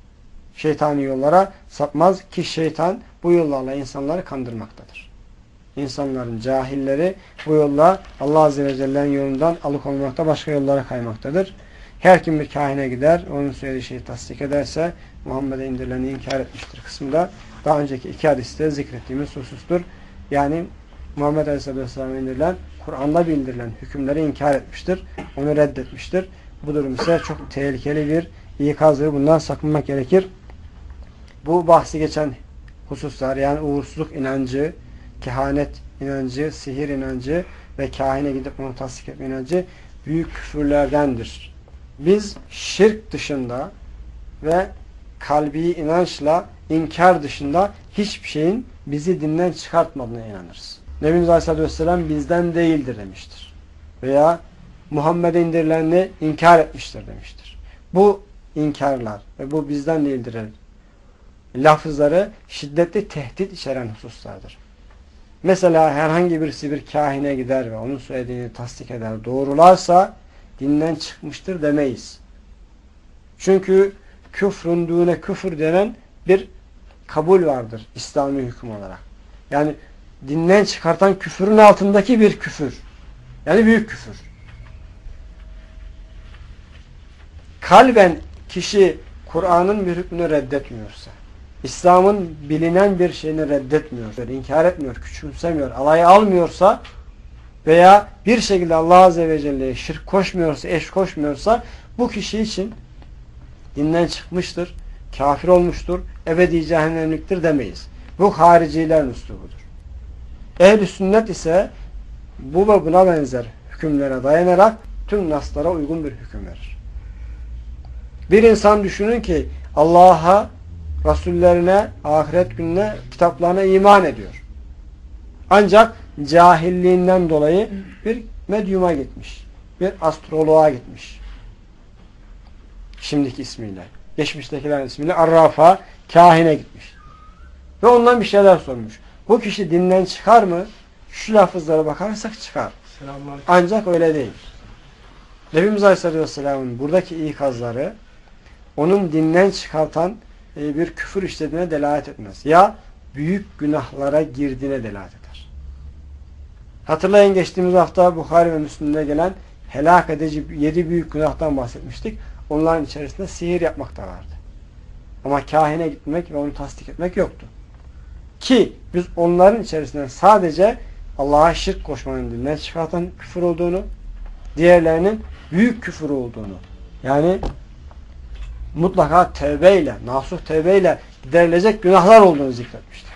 şeytani yollara sapmaz ki şeytan bu yollarla insanları kandırmaktadır. İnsanların cahilleri bu yolla Allah Azze ve Celle'nin yolundan alıkonmakta, başka yollara kaymaktadır. Her kim bir kahine gider, onun söylediği şeyi tasdik ederse Muhammed'e indirileni inkar etmiştir kısmında daha önceki iki hadiste zikrettiğimiz husustur. Yani Muhammed Aleyhisselam'a indirilen, Kur'an'da bildirilen hükümleri inkar etmiştir. Onu reddetmiştir. Bu durum ise çok tehlikeli bir ikazdır. Bundan sakınmak gerekir. Bu bahsi geçen hususlar, yani uğursuzluk inancı, kehanet inancı, sihir inancı ve kahine gidip onu tasdik etme inancı büyük küfürlerdendir. Biz şirk dışında ve kalbi inançla inkar dışında hiçbir şeyin bizi dinden çıkartmadığına inanırız. Nebimiz Aleyhisselatü Vesselam bizden değildir demiştir. Veya Muhammed'e indirilenini inkar etmiştir demiştir. Bu inkarlar ve bu bizden değildir lafızları şiddetli tehdit içeren hususlardır. Mesela herhangi birisi bir kahine gider ve onun söylediğini tasdik eder, doğrularsa dinden çıkmıştır demeyiz. Çünkü küfrün düğüne küfür denen bir kabul vardır İslami hüküm olarak. Yani dinden çıkartan küfürün altındaki bir küfür. Yani büyük küfür. Kalben kişi Kur'an'ın bir hükmünü reddetmiyorsa, İslam'ın bilinen bir şeyini reddetmiyor, inkar etmiyor, küçümsemiyor, alaya almıyorsa veya bir şekilde Allah Azze ve Celle'ye şirk koşmuyorsa, eş koşmuyorsa bu kişi için dinden çıkmıştır, kafir olmuştur, ebedi cehennemliktir demeyiz. Bu haricilerin üslubudur. Ehl-i sünnet ise bu ve buna benzer hükümlere dayanarak tüm naslara uygun bir hüküm verir. Bir insan düşünün ki Allah'a, Resullerine, ahiret gününe, kitaplarına iman ediyor. Ancak cahilliğinden dolayı bir medyuma gitmiş. Bir astroloğa gitmiş. Şimdiki ismiyle. Geçmiştekilerin ismiyle Arraf'a, kahine gitmiş. Ve ondan bir şeyler sormuş. Bu kişi dinden çıkar mı? Şu lafızlara bakarsak çıkar. Ancak öyle değil. Nebimiz Aleyhisselatü Vesselam'ın buradaki ikazları onun dinden çıkartan bir küfür işlediğine delalet etmez. Ya büyük günahlara girdiğine delalet eder. Hatırlayın, geçtiğimiz hafta Bukhari ve Müslim'de gelen helak edici 7 büyük günahtan bahsetmiştik. Onların içerisinde sihir yapmak da vardı. Ama kahine gitmek ve onu tasdik etmek yoktu. Ki biz onların içerisinden sadece Allah'a şirk koşmanın dinden çıkartan küfür olduğunu, diğerlerinin büyük küfür olduğunu, yani mutlaka tevbeyle, nasuh tevbeyle giderilecek günahlar olduğunu zikretmiştir.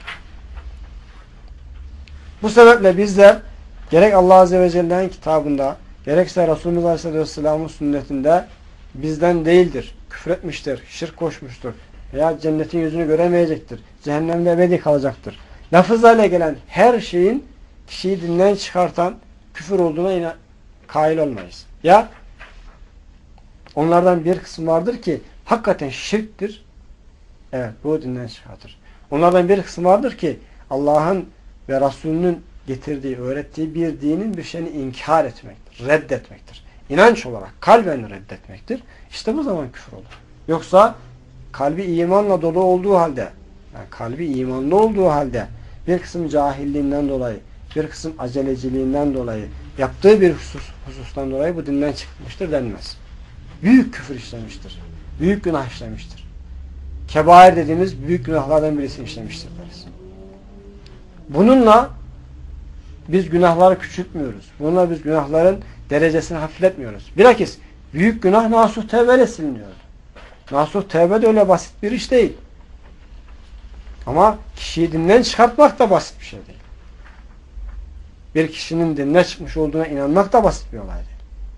Bu sebeple bizler gerek Allah Azze ve Celle'nin kitabında, gerekse Resulümüz Aleyhisselatü Vesselam'ın sünnetinde bizden değildir, küfür etmiştir, şirk koşmuştur veya cennetin yüzünü göremeyecektir, cehennemde ebedi kalacaktır. Lafızlarla gelen her şeyin kişiyi dinden çıkartan küfür olduğuna kail olmayız. Ya onlardan bir kısım vardır ki hakikaten şirktir. Evet, bu dinden çıkartır. Onlardan bir kısım vardır ki Allah'ın ve Resulünün getirdiği, öğrettiği bir dinin bir şeyini inkar etmektir, reddetmektir. İnanç olarak kalben reddetmektir. İşte bu zaman küfür olur. Yoksa kalbi imanla dolu olduğu halde, yani kalbi imanlı olduğu halde bir kısım cahilliğinden dolayı, bir kısım aceleciliğinden dolayı, yaptığı bir husustan dolayı bu dinden çıkmıştır denmez. Büyük küfür işlemiştir. Büyük günah işlemiştir. Kebair dediğimiz büyük günahlardan birisini işlemiştir deriz. Bununla biz günahları küçültmüyoruz. Bununla biz günahların derecesini hafifletmiyoruz. Bilakis büyük günah nasuh tevbeyle siliniyor. Nasuh tevbe de öyle basit bir iş değil. Ama kişiyi dinden çıkartmak da basit bir şey değil. Bir kişinin dinden çıkmış olduğuna inanmak da basit bir olay değil.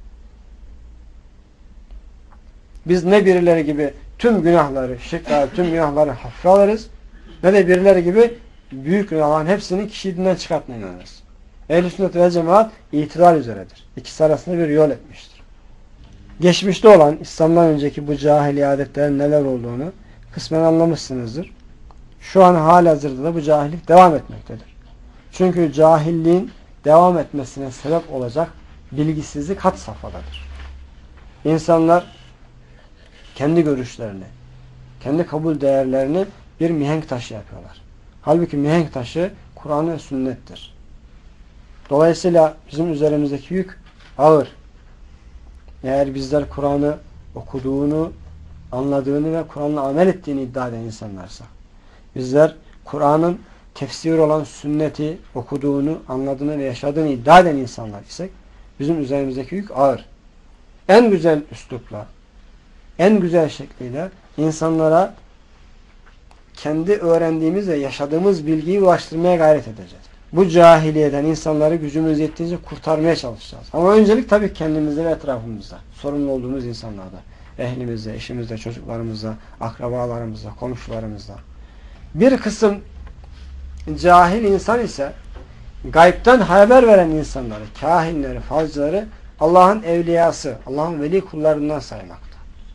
Biz ne birileri gibi tüm günahları, şirkleri, tüm günahları hafife alırız, ne de birileri gibi büyük günahların hepsini kişiyi dinden çıkartmaya inanırız. Ehl-i sünnet ve cemaat itidal üzeredir. İkisi arasında bir yol etmiştir. Geçmişte olan İslam'dan önceki bu cahiliye adetlerin neler olduğunu kısmen anlamışsınızdır. Şu an halihazırda da bu cahillik devam etmektedir. Çünkü cahilliğin devam etmesine sebep olacak bilgisizlik had safhadadır. İnsanlar kendi görüşlerini, kendi kabul değerlerini bir mihenk taşı yapıyorlar. Halbuki mihenk taşı Kur'an ve sünnettir. Dolayısıyla bizim üzerimizdeki yük ağır. Eğer bizler Kur'an'ı okuduğunu, anladığını ve Kur'an'la amel ettiğini iddia eden insanlarsa, bizler Kur'an'ın tefsir olan sünneti okuduğunu, anladığını ve yaşadığını iddia eden insanlar isek, bizim üzerimizdeki yük ağır. En güzel üslupla, en güzel şekliyle insanlara kendi öğrendiğimiz ve yaşadığımız bilgiyi ulaştırmaya gayret edeceğiz. Bu cahiliyeden insanları gücümüz yettiğince kurtarmaya çalışacağız. Ama öncelik tabii kendimizde ve etrafımızda. Sorumlu olduğumuz insanlarda. Ehlimizde, eşimizde, çocuklarımızda, akrabalarımızda, komşularımızda. Bir kısım cahil insan ise gaybden haber veren insanları, kahinleri, falcıları Allah'ın evliyası, Allah'ın veli kullarından saymakta.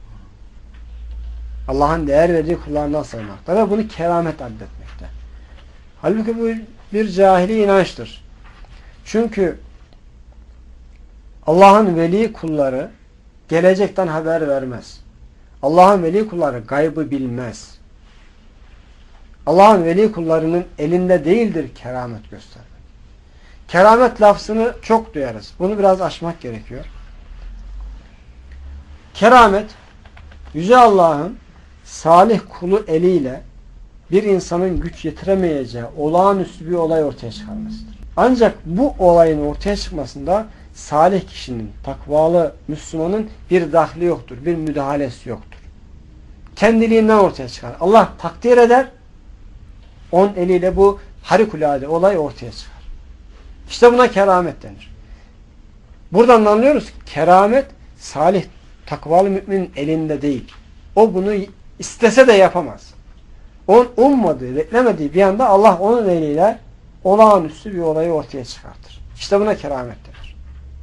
Allah'ın değer verdiği kullarından saymakta ve bunu keramet addetmekte. Halbuki bu bir cahili inançtır. Çünkü Allah'ın veli kulları gelecekten haber vermez. Allah'ın veli kulları gaybı bilmez. Allah'ın veli kullarının elinde değildir keramet göstermek. Keramet lafzını çok duyarız. Bunu biraz aşmak gerekiyor. Keramet, Yüce Allah'ın salih kulu eliyle bir insanın güç yetiremeyeceği olağanüstü bir olay ortaya çıkarmasıdır. Ancak bu olayın ortaya çıkmasında salih kişinin, takvalı Müslümanın bir dahli yoktur, bir müdahalesi yoktur. Kendiliğinden ortaya çıkar. Allah takdir eder, onun eliyle bu harikulade olay ortaya çıkar. İşte buna keramet denir. Buradan anlıyoruz ki keramet salih, takvalı müminin elinde değil. O bunu istese de yapamaz. Onun ummadığı, beklemediği bir anda Allah onun eliyle olağanüstü bir olayı ortaya çıkartır. İşte buna keramet denir.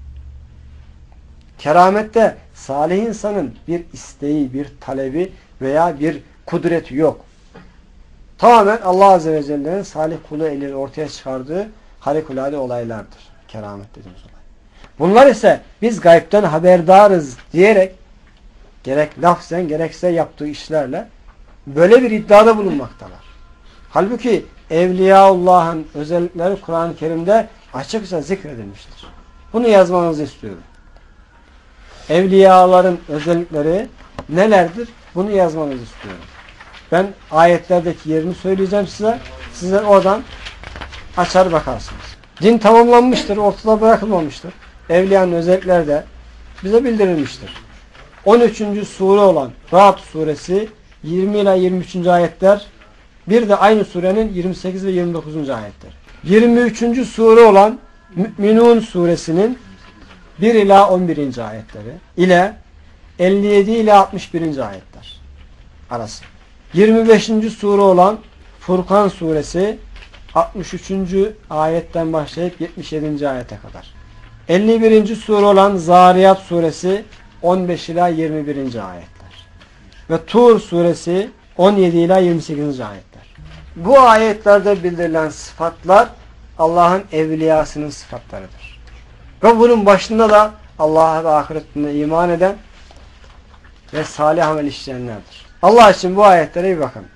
Keramette salih insanın bir isteği, bir talebi veya bir kudreti yok. Tamamen Allah Azze ve Celle'nin salih kulu eliyle ortaya çıkardığı harikulade olaylardır. Keramet dediğimiz olay. Bunlar ise biz gaybden haberdarız diyerek gerek lafzen gerekse yaptığı işlerle böyle bir iddiada bulunmaktalar. Halbuki Evliyaullah'ın özellikleri Kur'an-ı Kerim'de açıkça zikredilmiştir. Bunu yazmanızı istiyorum. Evliyaların özellikleri nelerdir? Bunu yazmanızı istiyorum. Ben ayetlerdeki yerini söyleyeceğim size. Sizler oradan açar bakarsınız. Din tamamlanmıştır, ortada bırakılmamıştır. Evliyanın özellikleri de bize bildirilmiştir. 13. sure olan Ra'd suresi 20 ila 23. ayetler, bir de aynı surenin 28 ve 29. ayetler. 23. sure olan Mü'minun suresinin 1 ila 11. ayetleri ile 57 ila 61. ayetler arası. 25. sure olan Furkan suresi 63. ayetten başlayıp 77. ayete kadar. 51. sure olan Zariyat suresi 15 ila 21. ayetler. Ve Tur suresi 17 ila 28. ayetler. Bu ayetlerde bildirilen sıfatlar Allah'ın evliyasının sıfatlarıdır. Ve bunun başında da Allah'a ve ahiretine iman eden ve salih amel işleyenlerdir. Allah için bu ayetlere bir bakın.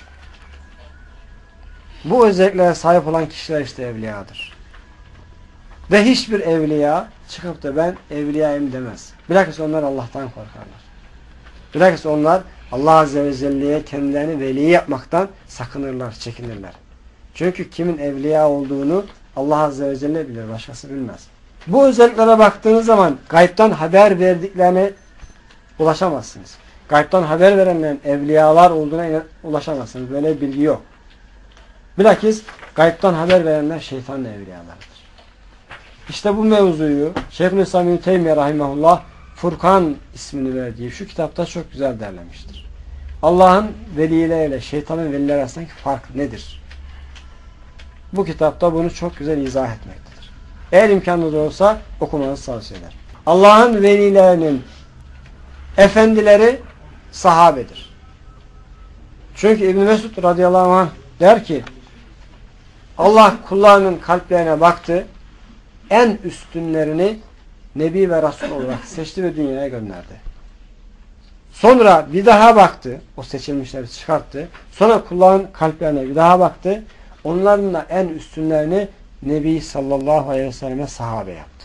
Bu özelliklere sahip olan kişiler işte evliyadır. Ve hiçbir evliya çıkıp da ben evliyayım demez. Bilakis onlar Allah'tan korkarlar. Bilakis onlar Allah Azze ve Celle'ye kendilerini veli yapmaktan sakınırlar, çekinirler. Çünkü kimin evliya olduğunu Allah Azze ve Celle bilir, başkası bilmez. Bu özelliklere baktığınız zaman gaybtan haber verdiklerine ulaşamazsınız. Gaybtan haber verenlerin evliyalar olduğuna ulaşamazsınız. Böyle bir bilgi yok. Bilakis gaybtan haber verenler şeytanın evliyalarıdır. İşte bu mevzuyu Şeyhülislam İbn Teymiyye rahimehullah Furkan ismini verdiği şu kitapta çok güzel derlemiştir. Allah'ın velileriyle şeytanın velileri arasındaki fark nedir? Bu kitapta bunu çok güzel izah etmektedir. Eğer imkanınız olsa okumanızı tavsiye ederim. Allah'ın velilerinin efendileri sahabedir. Çünkü İbn Mesud radıyallahu anh der ki Allah kullarının kalplerine baktı, en üstünlerini Nebi ve Resul olarak seçti ve dünyaya gönderdi. Sonra bir daha baktı. O seçilmişleri çıkarttı. Sonra kulların kalplerine bir daha baktı. Onların da en üstünlerini Nebi sallallahu aleyhi ve selleme sahabe yaptı.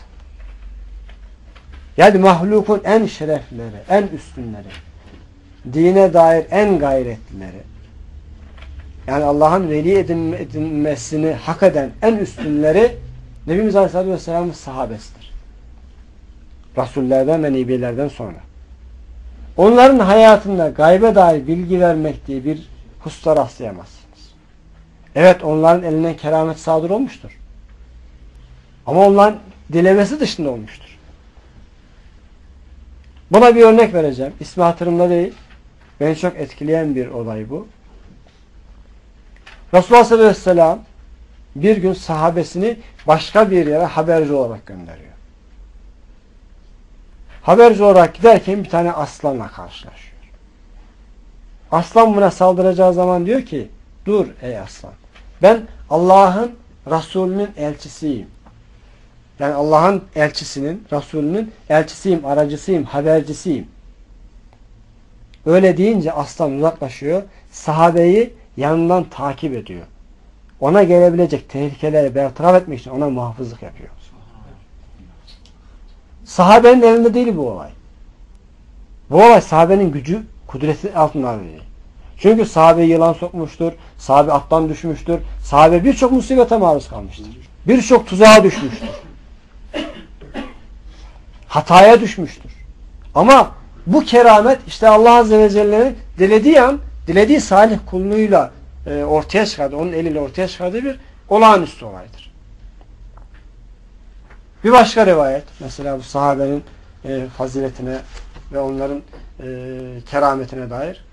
Yani mahlukun en şereflileri, en üstünleri, dine dair en gayretlileri, yani Allah'ın veli edinmesini hak eden en üstünleri Nebimiz Aleyhisselatü Vesselam'ın sahabesidir. Rasullerden ve nebilerden sonra. Onların hayatında gaybe dair bilgi vermek diye bir hususta rastlayamazsınız. Evet, onların elinden keramet sadır olmuştur. Ama onların dilemesi dışında olmuştur. Buna bir örnek vereceğim. İsmi hatırımda değil. Beni çok etkileyen bir olay bu. Resulullah sallallahu aleyhi ve sellem bir gün sahabesini başka bir yere haberci olarak gönderiyor. Haberci olarak giderken bir tane aslanla karşılaşıyor. Aslan buna saldıracağı zaman diyor ki, dur ey aslan, ben Allah'ın Resulünün elçisiyim. Yani Allah'ın elçisinin, Resulünün elçisiyim, aracısıyım, habercisiyim. Öyle deyince aslan uzaklaşıyor. Sahabeyi yanından takip ediyor. Ona gelebilecek tehlikeleri bertaraf etmek için ona muhafızlık yapıyor. Sahabenin elinde değil bu olay. Bu olay sahabenin gücü, kudreti altında değil. Çünkü sahabe yılan sokmuştur, sahabe attan düşmüştür, sahabe birçok musibete maruz kalmıştır. Birçok tuzağa düşmüştür. Hataya düşmüştür. Ama bu keramet işte Allah Azze ve Celle'nin dilediği salih kulluğuyla ortaya çıkardığı, onun eliyle ortaya çıkardığı bir olağanüstü olaydır. Bir başka rivayet, mesela bu sahabenin faziletine ve onların kerametine dair.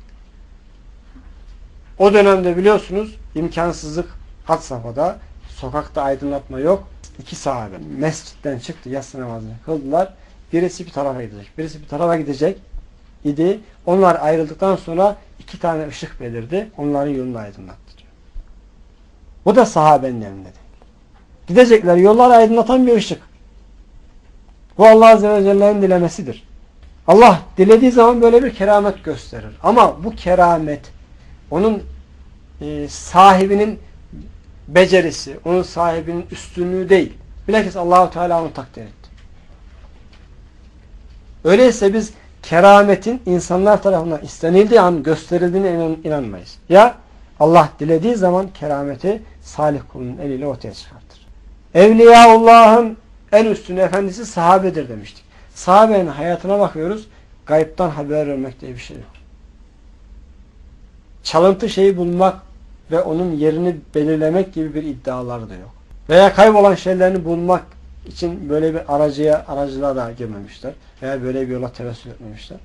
O dönemde biliyorsunuz imkansızlık had safhada, sokakta aydınlatma yok. İki sahabe mescitten çıktı, yatsı namazını kıldılar. Birisi bir tarafa gidecek, birisi bir tarafa gidecek idi. Onlar ayrıldıktan sonra iki tane ışık belirdi. Onların yolunu aydınlattı diyor. Bu da sahabenin elinde değil. Gidecekler, yolları aydınlatan bir ışık. Bu Allah Azze ve Celle'nin dilemesidir. Allah dilediği zaman böyle bir keramet gösterir. Ama bu keramet onun sahibinin becerisi, onun sahibinin üstünlüğü değil. Bilakis Allah-u Teala onu takdir etti. Öyleyse biz kerametin insanlar tarafından istenildiği an gösterildiğine inanmayız. Ya Allah dilediği zaman kerameti salih kulunun eliyle ortaya çıkartır. Evliyaullah'ın en üstün efendisi sahabedir demiştik. Sahabenin hayatına bakıyoruz. Gayipten haber vermek diye bir şey yok. Çalıntı şeyi bulmak ve onun yerini belirlemek gibi bir iddiaları da yok. Veya kaybolan şeylerini bulmak için böyle bir aracılığa da girmemişler. Veya böyle bir yola tevessül etmemişler.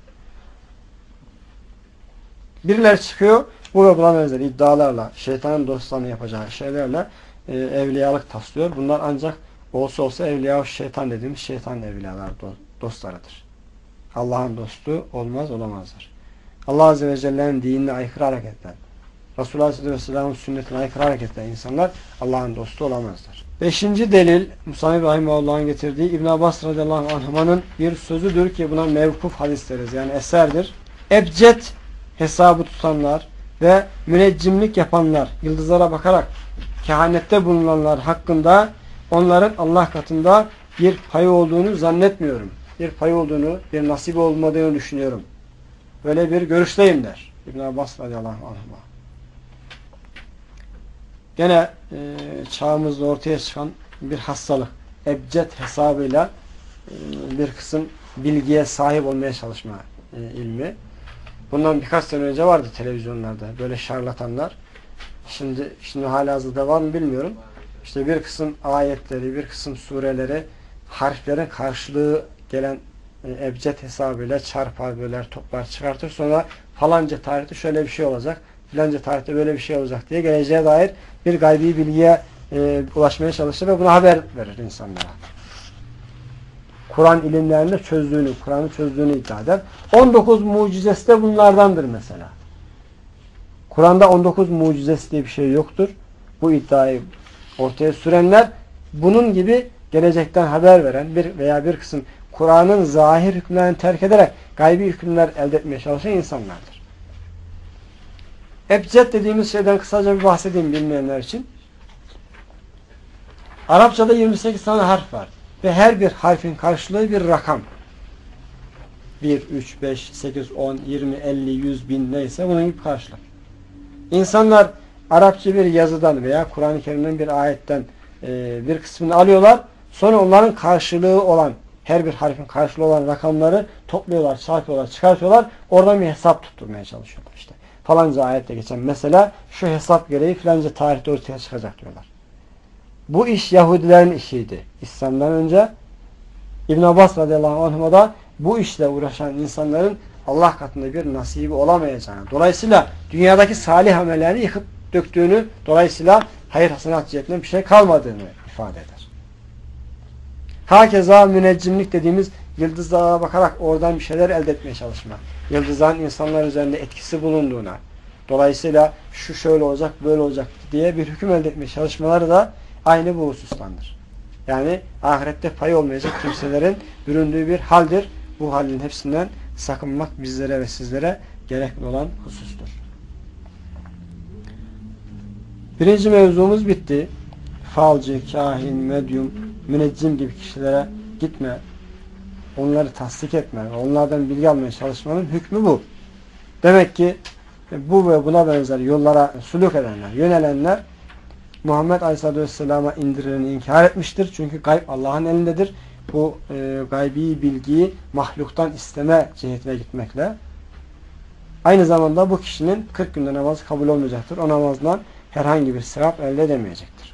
Birileri çıkıyor, bu ve buna benzer iddialarla, şeytanın dostlarını yapacağı şeylerle evliyalık taslıyor. Bunlar ancak olsa evliya şeytan dediğimiz şeytan evliyalar dostlarıdır. Allah'ın dostu olmaz, olamazlar. Allah Azze ve Celle'nin dinine aykırı hareketler, Resulullah Aleyhisselam'ın sünnetine aykırı hareketler insanlar Allah'ın dostu olamazlar. Beşinci delil, Musa İbrahimahullah'ın getirdiği İbn Abbas radıyallahu anh'ın bir sözüdür ki buna mevkuf hadis deriz. Yani eserdir. Ebced hesabı tutanlar ve müneccimlik yapanlar, yıldızlara bakarak kehanette bulunanlar hakkında onların Allah katında bir payı olduğunu zannetmiyorum. Bir payı olduğunu, bir nasip olmadığını düşünüyorum. Böyle bir görüşteyim der İbn Abbas radıyallahu anh'a. Gene çağımızda ortaya çıkan bir hastalık. Ebced hesabıyla bir kısım bilgiye sahip olmaya çalışma ilmi. Bundan birkaç sene önce vardı televizyonlarda böyle şarlatanlar. Şimdi halihazırda var mı bilmiyorum. İşte bir kısım ayetleri, bir kısım sureleri harflerin karşılığı gelen ebced hesabıyla çarpar, böler, toplar, çıkartır. Sonra falanca tarihte şöyle bir şey olacak, filanca tarihte böyle bir şey olacak diye geleceğe dair bir gaybi bilgiye ulaşmaya çalışır ve buna haber verir insanlara. Kur'an ilimlerini çözdüğünü, Kur'an'ı çözdüğünü iddia eder. 19 mucizesi de bunlardandır mesela. Kur'an'da 19 mucizesi diye bir şey yoktur. Bu iddiayı ortaya sürenler bunun gibi gelecekten haber veren bir veya bir kısım Kur'an'ın zahir hükümlerini terk ederek gaybi hükümler elde etmeye çalışan insanlardır. Ebced dediğimiz şeyden kısaca bir bahsedeyim bilmeyenler için. Arapçada 28 tane harf var. Ve her bir harfin karşılığı bir rakam. 1, 3, 5, 8, 10, 20, 50, 100, 1000 neyse bunun gibi karşılık. İnsanlar Arapça bir yazıdan veya Kur'an-ı Kerim'den bir ayetten bir kısmını alıyorlar. Sonra onların karşılığı olan, her bir harfin karşılığı olan rakamları topluyorlar, çarpıyorlar, çıkartıyorlar. Oradan bir hesap tutturmaya çalışıyorlar işte. Falanca ayette geçen mesela şu hesap gereği filanca tarihte ortaya çıkacak diyorlar. Bu iş Yahudilerin işiydi. İslam'dan önce İbn Abbas radıyallahu anh'a da bu işle uğraşan insanların Allah katında bir nasibi olamayacağını, dolayısıyla dünyadaki salih amellerini yıkıp döktüğünü, dolayısıyla hayır hasenat cihetinden bir şey kalmadığını ifade eder. Hakeza müneccimlik dediğimiz yıldızlara bakarak oradan bir şeyler elde etmeye çalışma. Yıldızların insanlar üzerinde etkisi bulunduğuna, dolayısıyla şu şöyle olacak, böyle olacak diye bir hüküm elde etmeye çalışmaları da aynı bu husustandır. Yani ahirette payı olmayacak kimselerin büründüğü bir haldir. Bu halin hepsinden sakınmak bizlere ve sizlere gerekli olan husustur. Birinci mevzumuz bitti. Falcı, kahin, medyum, müneccim gibi kişilere gitme. Onları tasdik etme. Onlardan bilgi almaya çalışmanın hükmü bu. Demek ki bu ve buna benzer yollara suluk edenler, yönelenler Muhammed Aleyhisselatü Vesselam'a indirileni inkar etmiştir. Çünkü gayb Allah'ın elindedir. Bu gaybi bilgiyi mahluktan isteme cihetine gitmekle. Aynı zamanda bu kişinin 40 günde namazı kabul olmayacaktır. O namazdan herhangi bir sevap elde edemeyecektir.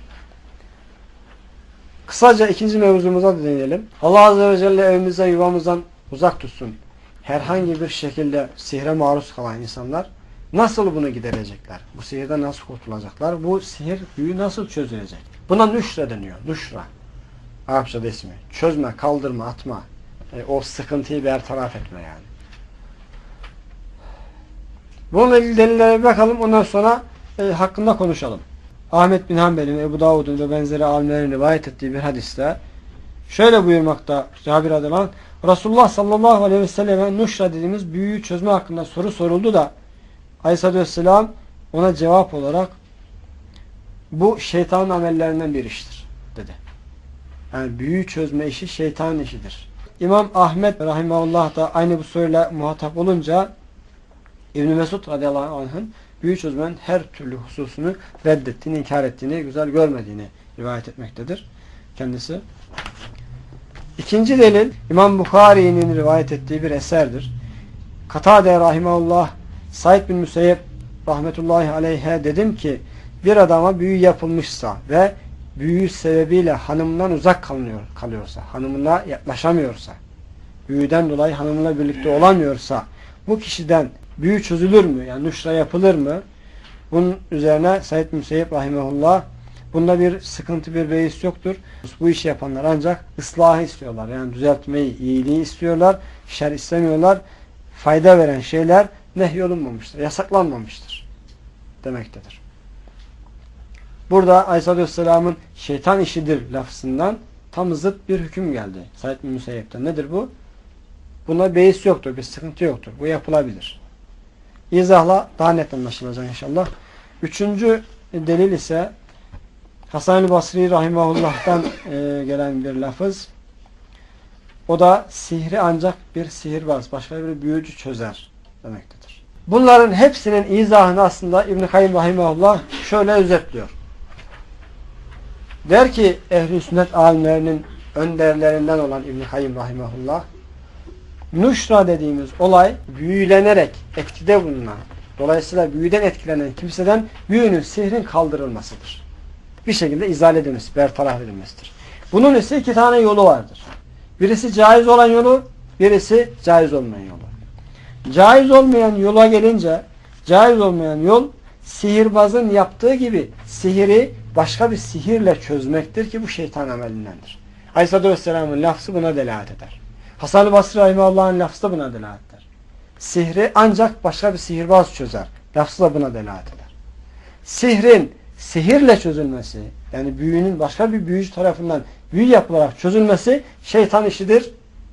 Kısaca ikinci mevzumuza da değinelim. Allah Azze ve Celle evimizden, yuvamızdan uzak tutsun. Herhangi bir şekilde sihre maruz kalan insanlar nasıl bunu giderecekler? Bu sihirden nasıl kurtulacaklar? Bu sihir büyü nasıl çözülecek? Buna nüşre deniyor. Nüşra. Arapçada ismi. Çözme, kaldırma, atma. O sıkıntıyı bertaraf etme yani. Bununla ilgili delillere bakalım. Ondan sonra hakkında konuşalım. Ahmet bin Hanbel'in, Ebu Davud'un ve benzeri alimlerin rivayet ettiği bir hadiste şöyle buyurmakta Cabir radıyallahu anh, Resulullah sallallahu aleyhi ve selleme nuşra dediğimiz büyüyü çözme hakkında soru soruldu da Aleyhisselatü Vesselam ona cevap olarak bu şeytanın amellerinden bir iştir dedi. Yani büyü çözme işi şeytanın işidir. İmam Ahmet rahimahullah da aynı bu soruyla muhatap olunca İbn Mesud radıyallahu anh'ın büyü çözmenin her türlü hususunu reddettiğini, inkar ettiğini, güzel görmediğini rivayet etmektedir kendisi. İkinci delil İmam Bukhari'nin rivayet ettiği bir eserdir. Katade rahimahullah Said bin Müseyyep rahmetullahi aleyhe dedim ki bir adama büyü yapılmışsa ve büyü sebebiyle hanımından uzak kalıyorsa, hanımına yaklaşamıyorsa, büyüden dolayı hanımla birlikte olamıyorsa bu kişiden büyü çözülür mü? Yani nuşra yapılır mı? Bunun üzerine Said bin Müseyyep rahimahullah bunda bir sıkıntı, bir beis yoktur. Bu işi yapanlar ancak ıslahı istiyorlar. Yani düzeltmeyi, iyiliği istiyorlar. Şer istemiyorlar. Fayda veren şeyler nehyolunmamıştır, yasaklanmamıştır demektedir. Burada Aleyhisselatü Vesselam'ın şeytan işidir lafzından tam zıt bir hüküm geldi. Said bin Müseyyep'ten. Nedir bu? Buna beis yoktur, bir sıkıntı yoktur. Bu yapılabilir. İzahla daha net anlaşılacak inşallah. Üçüncü delil ise Hasan-ı Basri rahimahullah'tan gelen bir lafız. O da sihri ancak bir sihirbaz, başka bir büyücü çözer demektedir. Bunların hepsinin izahını aslında İbn-i Kayyim rahimahullah şöyle özetliyor. Der ki ehl-i sünnet alimlerinin önderlerinden olan İbn-i Kayyim rahimahullah, nuşra dediğimiz olay büyülenerek etkide bulunan, dolayısıyla büyüden etkilenen kimseden büyünün, sihrin kaldırılmasıdır. Bir şekilde izale edilmesi, bertaraf edilmesidir. Bunun ise iki tane yolu vardır. Birisi caiz olan yolu, birisi caiz olmayan yolu. Caiz olmayan yola gelince, caiz olmayan yol sihirbazın yaptığı gibi sihiri başka bir sihirle çözmektir ki bu şeytan amelindendir. Aleyhisselatü Vesselam'ın lafzı buna delalet eder. Hasan-ı Basri rahimahullah'ın lafzı da buna delalet eder. Sihri ancak başka bir sihirbaz çözer. Lafzı da buna delalet eder. Sihrin sihirle çözülmesi, yani büyünün başka bir büyücü tarafından büyü yapılarak çözülmesi şeytan işidir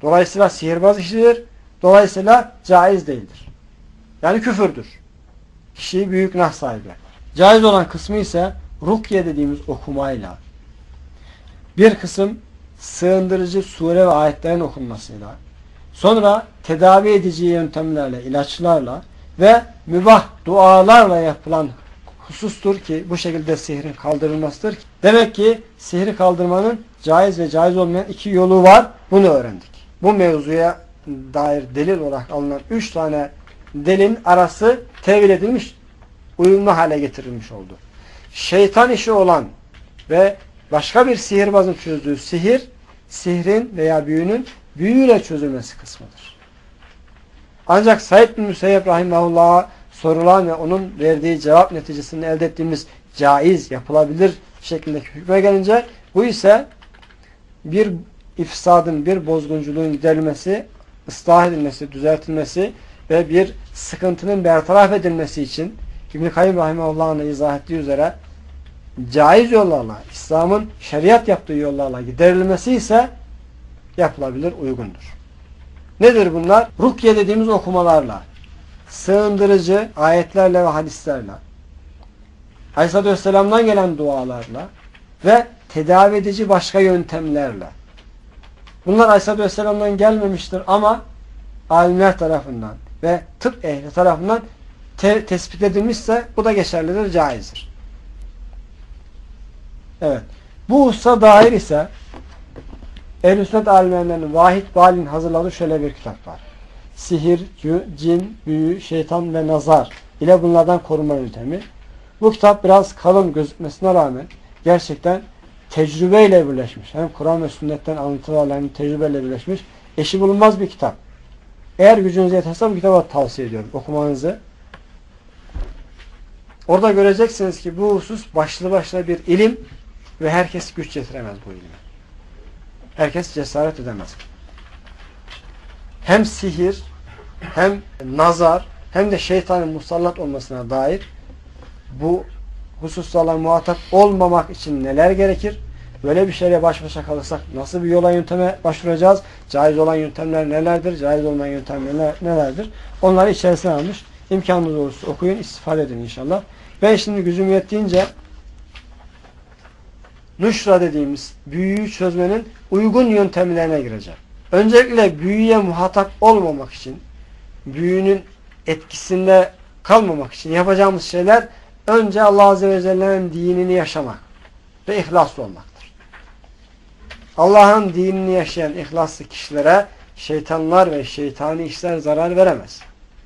Dolayısıyla sihirbaz işidir. Dolayısıyla caiz değildir. Yani küfürdür. Kişiyi büyük günah sahibi. Caiz olan kısmı ise rukye dediğimiz okumayla, bir kısım sığındırıcı sure ve ayetlerin okunmasıyla, sonra tedavi edici yöntemlerle, ilaçlarla ve mübah dualarla yapılan husustur ki bu şekilde sihrin kaldırılmasıdır. Demek ki sihri kaldırmanın caiz ve caiz olmayan iki yolu var. Bunu öğrendik. Bu mevzuya dair delil olarak alınan 3 tane delilin arası tevil edilmiş, uyumlu hale getirilmiş oldu. Şeytan işi olan ve başka bir sihirbazın çözdüğü sihir, sihrin veya büyünün büyüyle çözülmesi kısmıdır. Ancak Said bin Müseyyep rahimahullah'a sorulan ve onun verdiği cevap neticesinde elde ettiğimiz caiz, yapılabilir şeklindeki hükme gelince, bu ise bir ifsadın, bir bozgunculuğun giderilmesi, ıslah edilmesi, düzeltilmesi ve bir sıkıntının bertaraf edilmesi için İbn-i Kayyum rahimahullah'ın izah ettiği üzere caiz yollarla, İslam'ın şeriat yaptığı yollarla giderilmesi ise yapılabilir, uygundur. Nedir bunlar? Rukye dediğimiz okumalarla, sığındırıcı ayetlerle ve hadislerle, Aleyhisselatü Vesselam'dan gelen dualarla ve tedavi edici başka yöntemlerle. Bunlar Aleyhisselatü Vesselam'dan gelmemiştir ama alimler tarafından ve tıp ehli tarafından tespit edilmişse bu da geçerlidir, caizdir. Evet. Bu hususa dair ise Ehl-i Sünnet alimlerinin Vahid Bali'nin hazırladığı şöyle bir kitap var. Sihir, cin, büyü, şeytan ve nazar ile bunlardan korunma yöntemi. Bu kitap biraz kalın gözükmesine rağmen gerçekten tecrübeyle birleşmiş. Hem Kur'an ve sünnetten alıntılarla hem tecrübeyle birleşmiş. Eşi bulunmaz bir kitap. Eğer gücünüz yeterse bu kitabı tavsiye ediyorum okumanızı. Orada göreceksiniz ki bu husus başlı başına bir ilim ve herkes güç yetiremez bu ilme. Herkes cesaret edemez. Hem sihir, hem nazar, hem de şeytanın musallat olmasına dair bu hususlarla muhatap olmamak için neler gerekir? Böyle bir şeyle baş başa kalırsak nasıl bir yola, yönteme başvuracağız? Caiz olan yöntemler nelerdir? Caiz olmayan yöntemler nelerdir? Onları içerisine almış. İmkanınız olursa okuyun, istifade edin inşallah. Ben şimdi gücüm yettiğince nuşra dediğimiz büyüyü çözmenin uygun yöntemlerine gireceğim. Öncelikle büyüye muhatap olmamak için, büyünün etkisinde kalmamak için yapacağımız şeyler önce Allah Azze ve Celle'nin dinini yaşamak ve ihlaslı olmaktır. Allah'ın dinini yaşayan ihlaslı kişilere şeytanlar ve şeytani işler zarar veremez.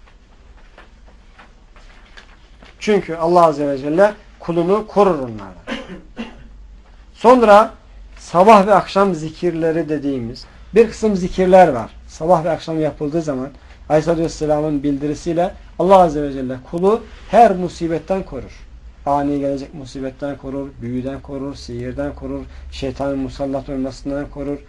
Çünkü Allah Azze ve Celle kulunu korur onlardan. Sonra sabah ve akşam zikirleri dediğimiz bir kısım zikirler var. Sabah ve akşam yapıldığı zaman Aleyhisselatü Vesselam'ın bildirisiyle Allah Azze ve Celle kulu her musibetten korur. Ani gelecek musibetten korur, büyüden korur, sihirden korur, şeytanın musallat olmasından korur.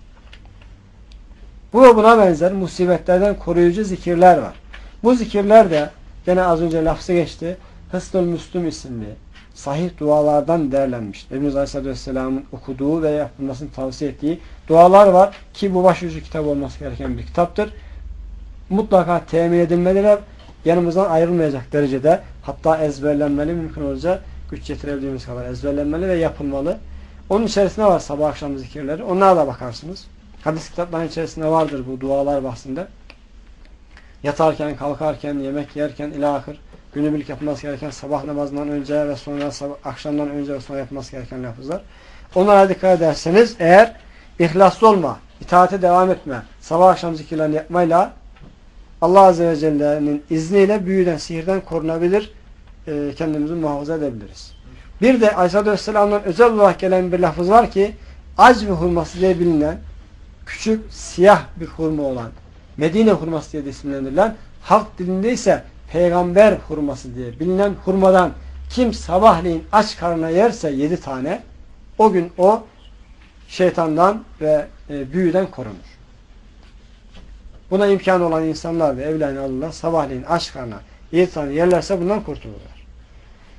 Bu ve buna benzer musibetlerden koruyucu zikirler var. Bu zikirler de gene az önce lafzı geçti. Hısnul Müslüm isimli sahih dualardan derlenmiş. Efendimiz Aleyhisselatü Vesselam'ın okuduğu ve yapılmasını tavsiye ettiği dualar var ki bu başucu kitap olması gereken bir kitaptır. Mutlaka temin edilmeliler. Yanımızdan ayrılmayacak derecede, hatta ezberlenmeli, mümkün olunca güç getirebildiğimiz kadar ezberlenmeli ve yapılmalı. Onun içerisinde var sabah akşam zikirleri. Onlara da bakarsınız. Hadis kitaplarının içerisinde vardır bu dualar bahsinde. Yatarken, kalkarken, yemek yerken ilahir günübirlik yapılması gereken sabah namazından önce ve sonra akşamdan önce ve sonra yapılması gereken lafızlar. Onlara dikkat ederseniz eğer ihlaslı olma, itaate devam etme, sabah akşam zikirlerini yapmayla Allah Azze ve Celle'nin izniyle büyüden, sihirden korunabilir, kendimizi muhafaza edebiliriz. Bir de Aleyhisselatü Vesselam'dan özel olarak gelen bir lafız var ki acv hurması diye bilinen küçük siyah bir hurma olan Medine hurması diye de isimlendirilen, halk dilinde ise peygamber hurması diye bilinen hurmadan kim sabahleyin aç karnına yerse 7 tane o gün o şeytandan ve büyüden korunur. Buna imkanı olan insanlar da evlerini alırlar. Sabahleyin aç karnına 7 tane yerlerse bundan kurtulurlar.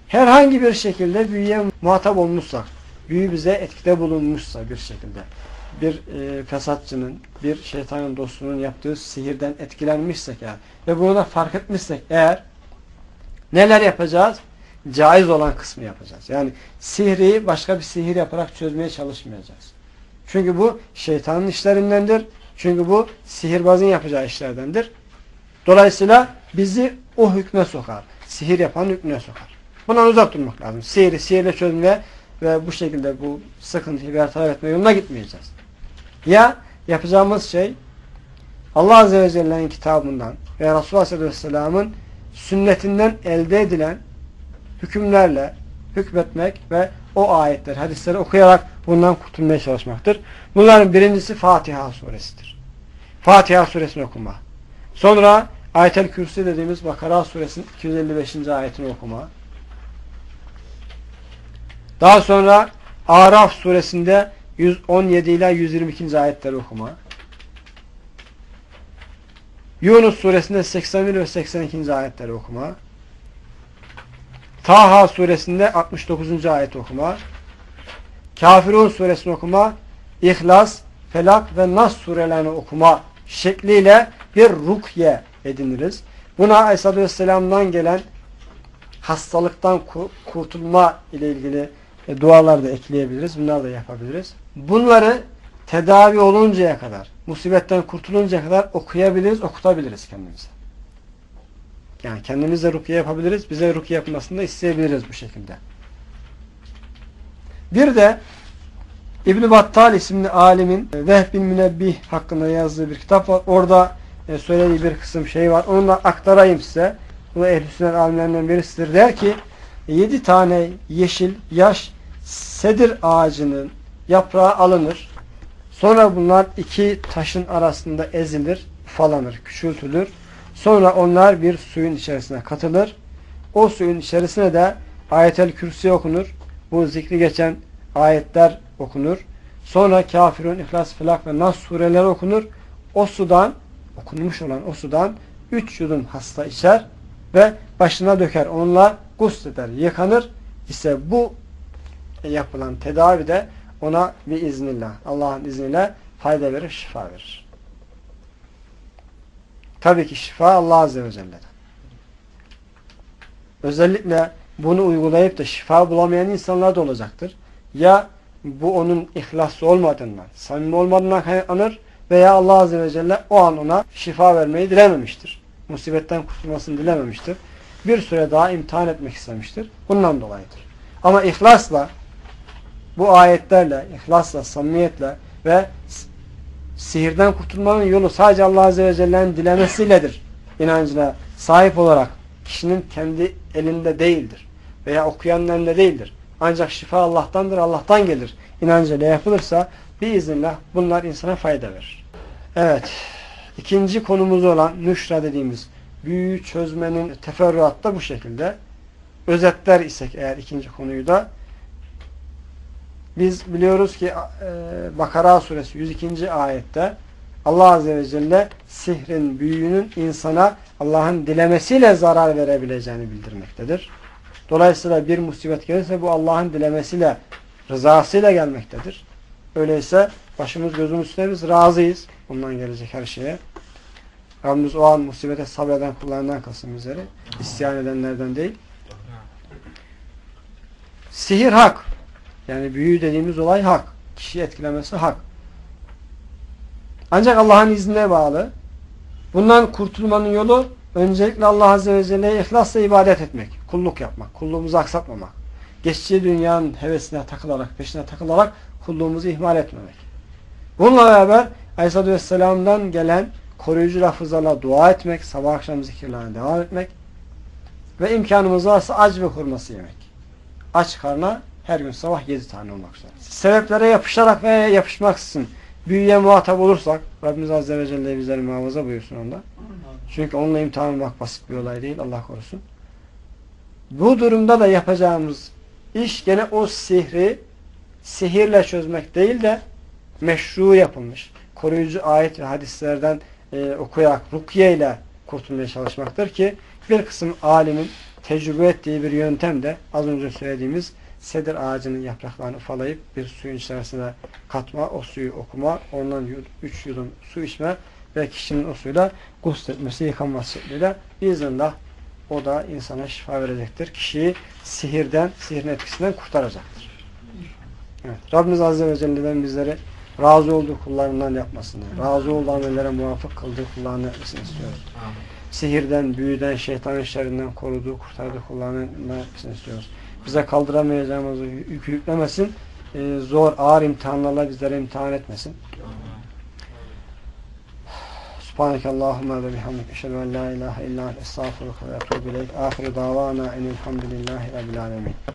Herhangi bir şekilde büyüye muhatap olmuşsak, büyü bize etkide bulunmuşsa bir şekilde bir fesatçının, bir şeytanın dostunun yaptığı sihirden etkilenmişsek eğer ve bunu da fark etmişsek eğer neler yapacağız? Caiz olan kısmı yapacağız. Yani sihri başka bir sihir yaparak çözmeye çalışmayacağız. Çünkü bu şeytanın işlerindendir. Çünkü bu sihirbazın yapacağı işlerdendir. Dolayısıyla bizi o hükme sokar. Sihir yapan hükmüne sokar. Bundan uzak durmak lazım. Sihri sihirle çözmeye ve bu şekilde bu sıkıntıyı bertaraf etme yoluna gitmeyeceğiz. Ya yapacağımız şey Allah Azze ve Celle'nin kitabından ve Resulullah Sallallahu Aleyhi ve Sellem'in sünnetinden elde edilen hükümlerle hükmetmek ve o ayetler, hadisleri okuyarak bundan kurtulmaya çalışmaktır. Bunların birincisi Fatiha suresidir. Fatiha suresini okuma. Sonra Ayet-el Kürsi dediğimiz Bakara suresinin 255. ayetini okuma. Daha sonra Araf suresinde 117 ile 122. ayetleri okuma. Yunus suresinde 81 ve 82. ayetleri okuma. Taha suresinde 69. ayet okuma. Kafirun suresini okuma. İhlas, Felak ve Nas surelerini okuma şekliyle bir rukye ediniriz. Buna Aleyhisselam'dan gelen hastalıktan kurtulma ile ilgili dualar da ekleyebiliriz. Bunları da yapabiliriz. Bunları tedavi oluncaya kadar, musibetten kurtuluncaya kadar okuyabiliriz, okutabiliriz kendimize. Yani kendimizle rukiye yapabiliriz. Bize rukiye yapmasını da isteyebiliriz bu şekilde. Bir de İbn-i Battal isimli alimin Vehb bin Münebbih hakkında yazdığı bir kitap var. Orada söylediği bir kısım şey var. Onu da aktarayım size. Bu ehl-i sünnet alimlerinden birisidir. Der ki 7 tane yeşil yaş sedir ağacının yaprağı alınır. Sonra bunlar 2 taşın arasında ezilir, ufalanır, küçültülür. Sonra onlar bir suyun içerisine katılır. O suyun içerisine de Ayet-el Kürsi okunur. Bu zikri geçen ayetler okunur. Sonra Kafirun, İhlas, Felak ve Nas sureleri okunur. O sudan, okunmuş olan o sudan 3 yudum hasta içer ve başına döker. Onunla gusleder, yıkanır. İşte bu yapılan tedavi de ona biiznillah, Allah'ın izniyle fayda verir, şifa verir. Tabii ki şifa Allah Azze ve Celle'den. Özellikle bunu uygulayıp da şifa bulamayan insanlar da olacaktır. Ya bu onun ihlaslı olmadığından, samimi olmadığından kaynaklanır veya Allah Azze ve Celle o an ona şifa vermeyi dilememiştir. Musibetten kurtulmasını dilememiştir. Bir süre daha imtihan etmek istemiştir. Bundan dolayıdır. Ama ihlasla, bu ayetlerle, ihlasla, samimiyetle ve sihirden kurtulmanın yolu sadece Allah Azze ve Celle'nin dilemesiyledir inancına sahip olarak kişinin kendi elinde değildir. Veya okuyanın elinde değildir. Ancak şifa Allah'tandır, Allah'tan gelir. İnancıyla yapılırsa biiznillah bunlar insana fayda verir. Evet. İkinci konumuz olan nüşra dediğimiz büyü çözmenin teferruatı da bu şekilde. Özetler isek eğer ikinci konuyu da biz biliyoruz ki Bakara suresi 102. ayette Allah Azze ve Celle sihrin, büyünün insana Allah'ın dilemesiyle zarar verebileceğini bildirmektedir. Dolayısıyla bir musibet gelirse bu Allah'ın dilemesiyle, rızasıyla gelmektedir. Öyleyse başımız gözümüz üstüne biz razıyız. Bundan gelecek her şeye. Rabbimiz o an musibete sabreden kullarından kılsın bizleri. İsyan edenlerden değil. Sihir hak. Yani büyü dediğimiz olay hak. Kişiyi etkilemesi hak. Ancak Allah'ın iznine bağlı. Bundan kurtulmanın yolu öncelikle Allah Azze ve Celle'ye ihlasla ibadet etmek. Kulluk yapmak. Kulluğumuzu aksatmamak. Geçici dünyanın hevesine takılarak, peşine takılarak kulluğumuzu ihmal etmemek. Bununla beraber Aleyhisselatü Vesselam'dan gelen koruyucu lafızlarla dua etmek, sabah akşam zikirlerine devam etmek ve imkanımız varsa ac ve hurması yemek. Aç karna her gün sabah 7 tane olmak üzere. Sebeplere yapışarak ve yapışmaksızın büyüye muhatap olursak Rabbimiz Azze ve Celle bizleri muhafaza buyursun onda. Çünkü onunla imtihan olmak basit bir olay değil. Allah korusun. Bu durumda da yapacağımız iş gene o sihri sihirle çözmek değil de meşru yapılmış, koruyucu ayet ve hadislerden okuyarak rukiye ile kurtulmaya çalışmaktır ki bir kısım alimin tecrübe ettiği bir yöntem de az önce söylediğimiz sedir ağacının yapraklarını ufalayıp bir suyun içerisine katma, o suyu okuma, ondan 3 yudum su içme ve kişinin o suyla gusletmesi, yıkanması şekliyle biiznillah o da insana şifa verecektir. Kişiyi sihirin etkisinden kurtaracaktır. Evet. Rabbimiz Azze ve Celle'den bizleri razı olduğu kullarından yapmasını, razı olduğu amellere muvafık kıldığı kullarını yapmasını istiyoruz. Sihirden, büyüden, şeytanın şerrinden koruduğu, kurtardığı kullarını yapmasını istiyoruz. Bize kaldıramayacağımızı yüklemesin, zor, ağır imtihanlarla bizleri imtihan etmesin. Subhaneke Allahümme ve bihamdik. Eşhedü en la ilahe illa ente estağfiruke ve etûbü ileyk. Ahiru davana enelhamdülillahi rabbil alemin.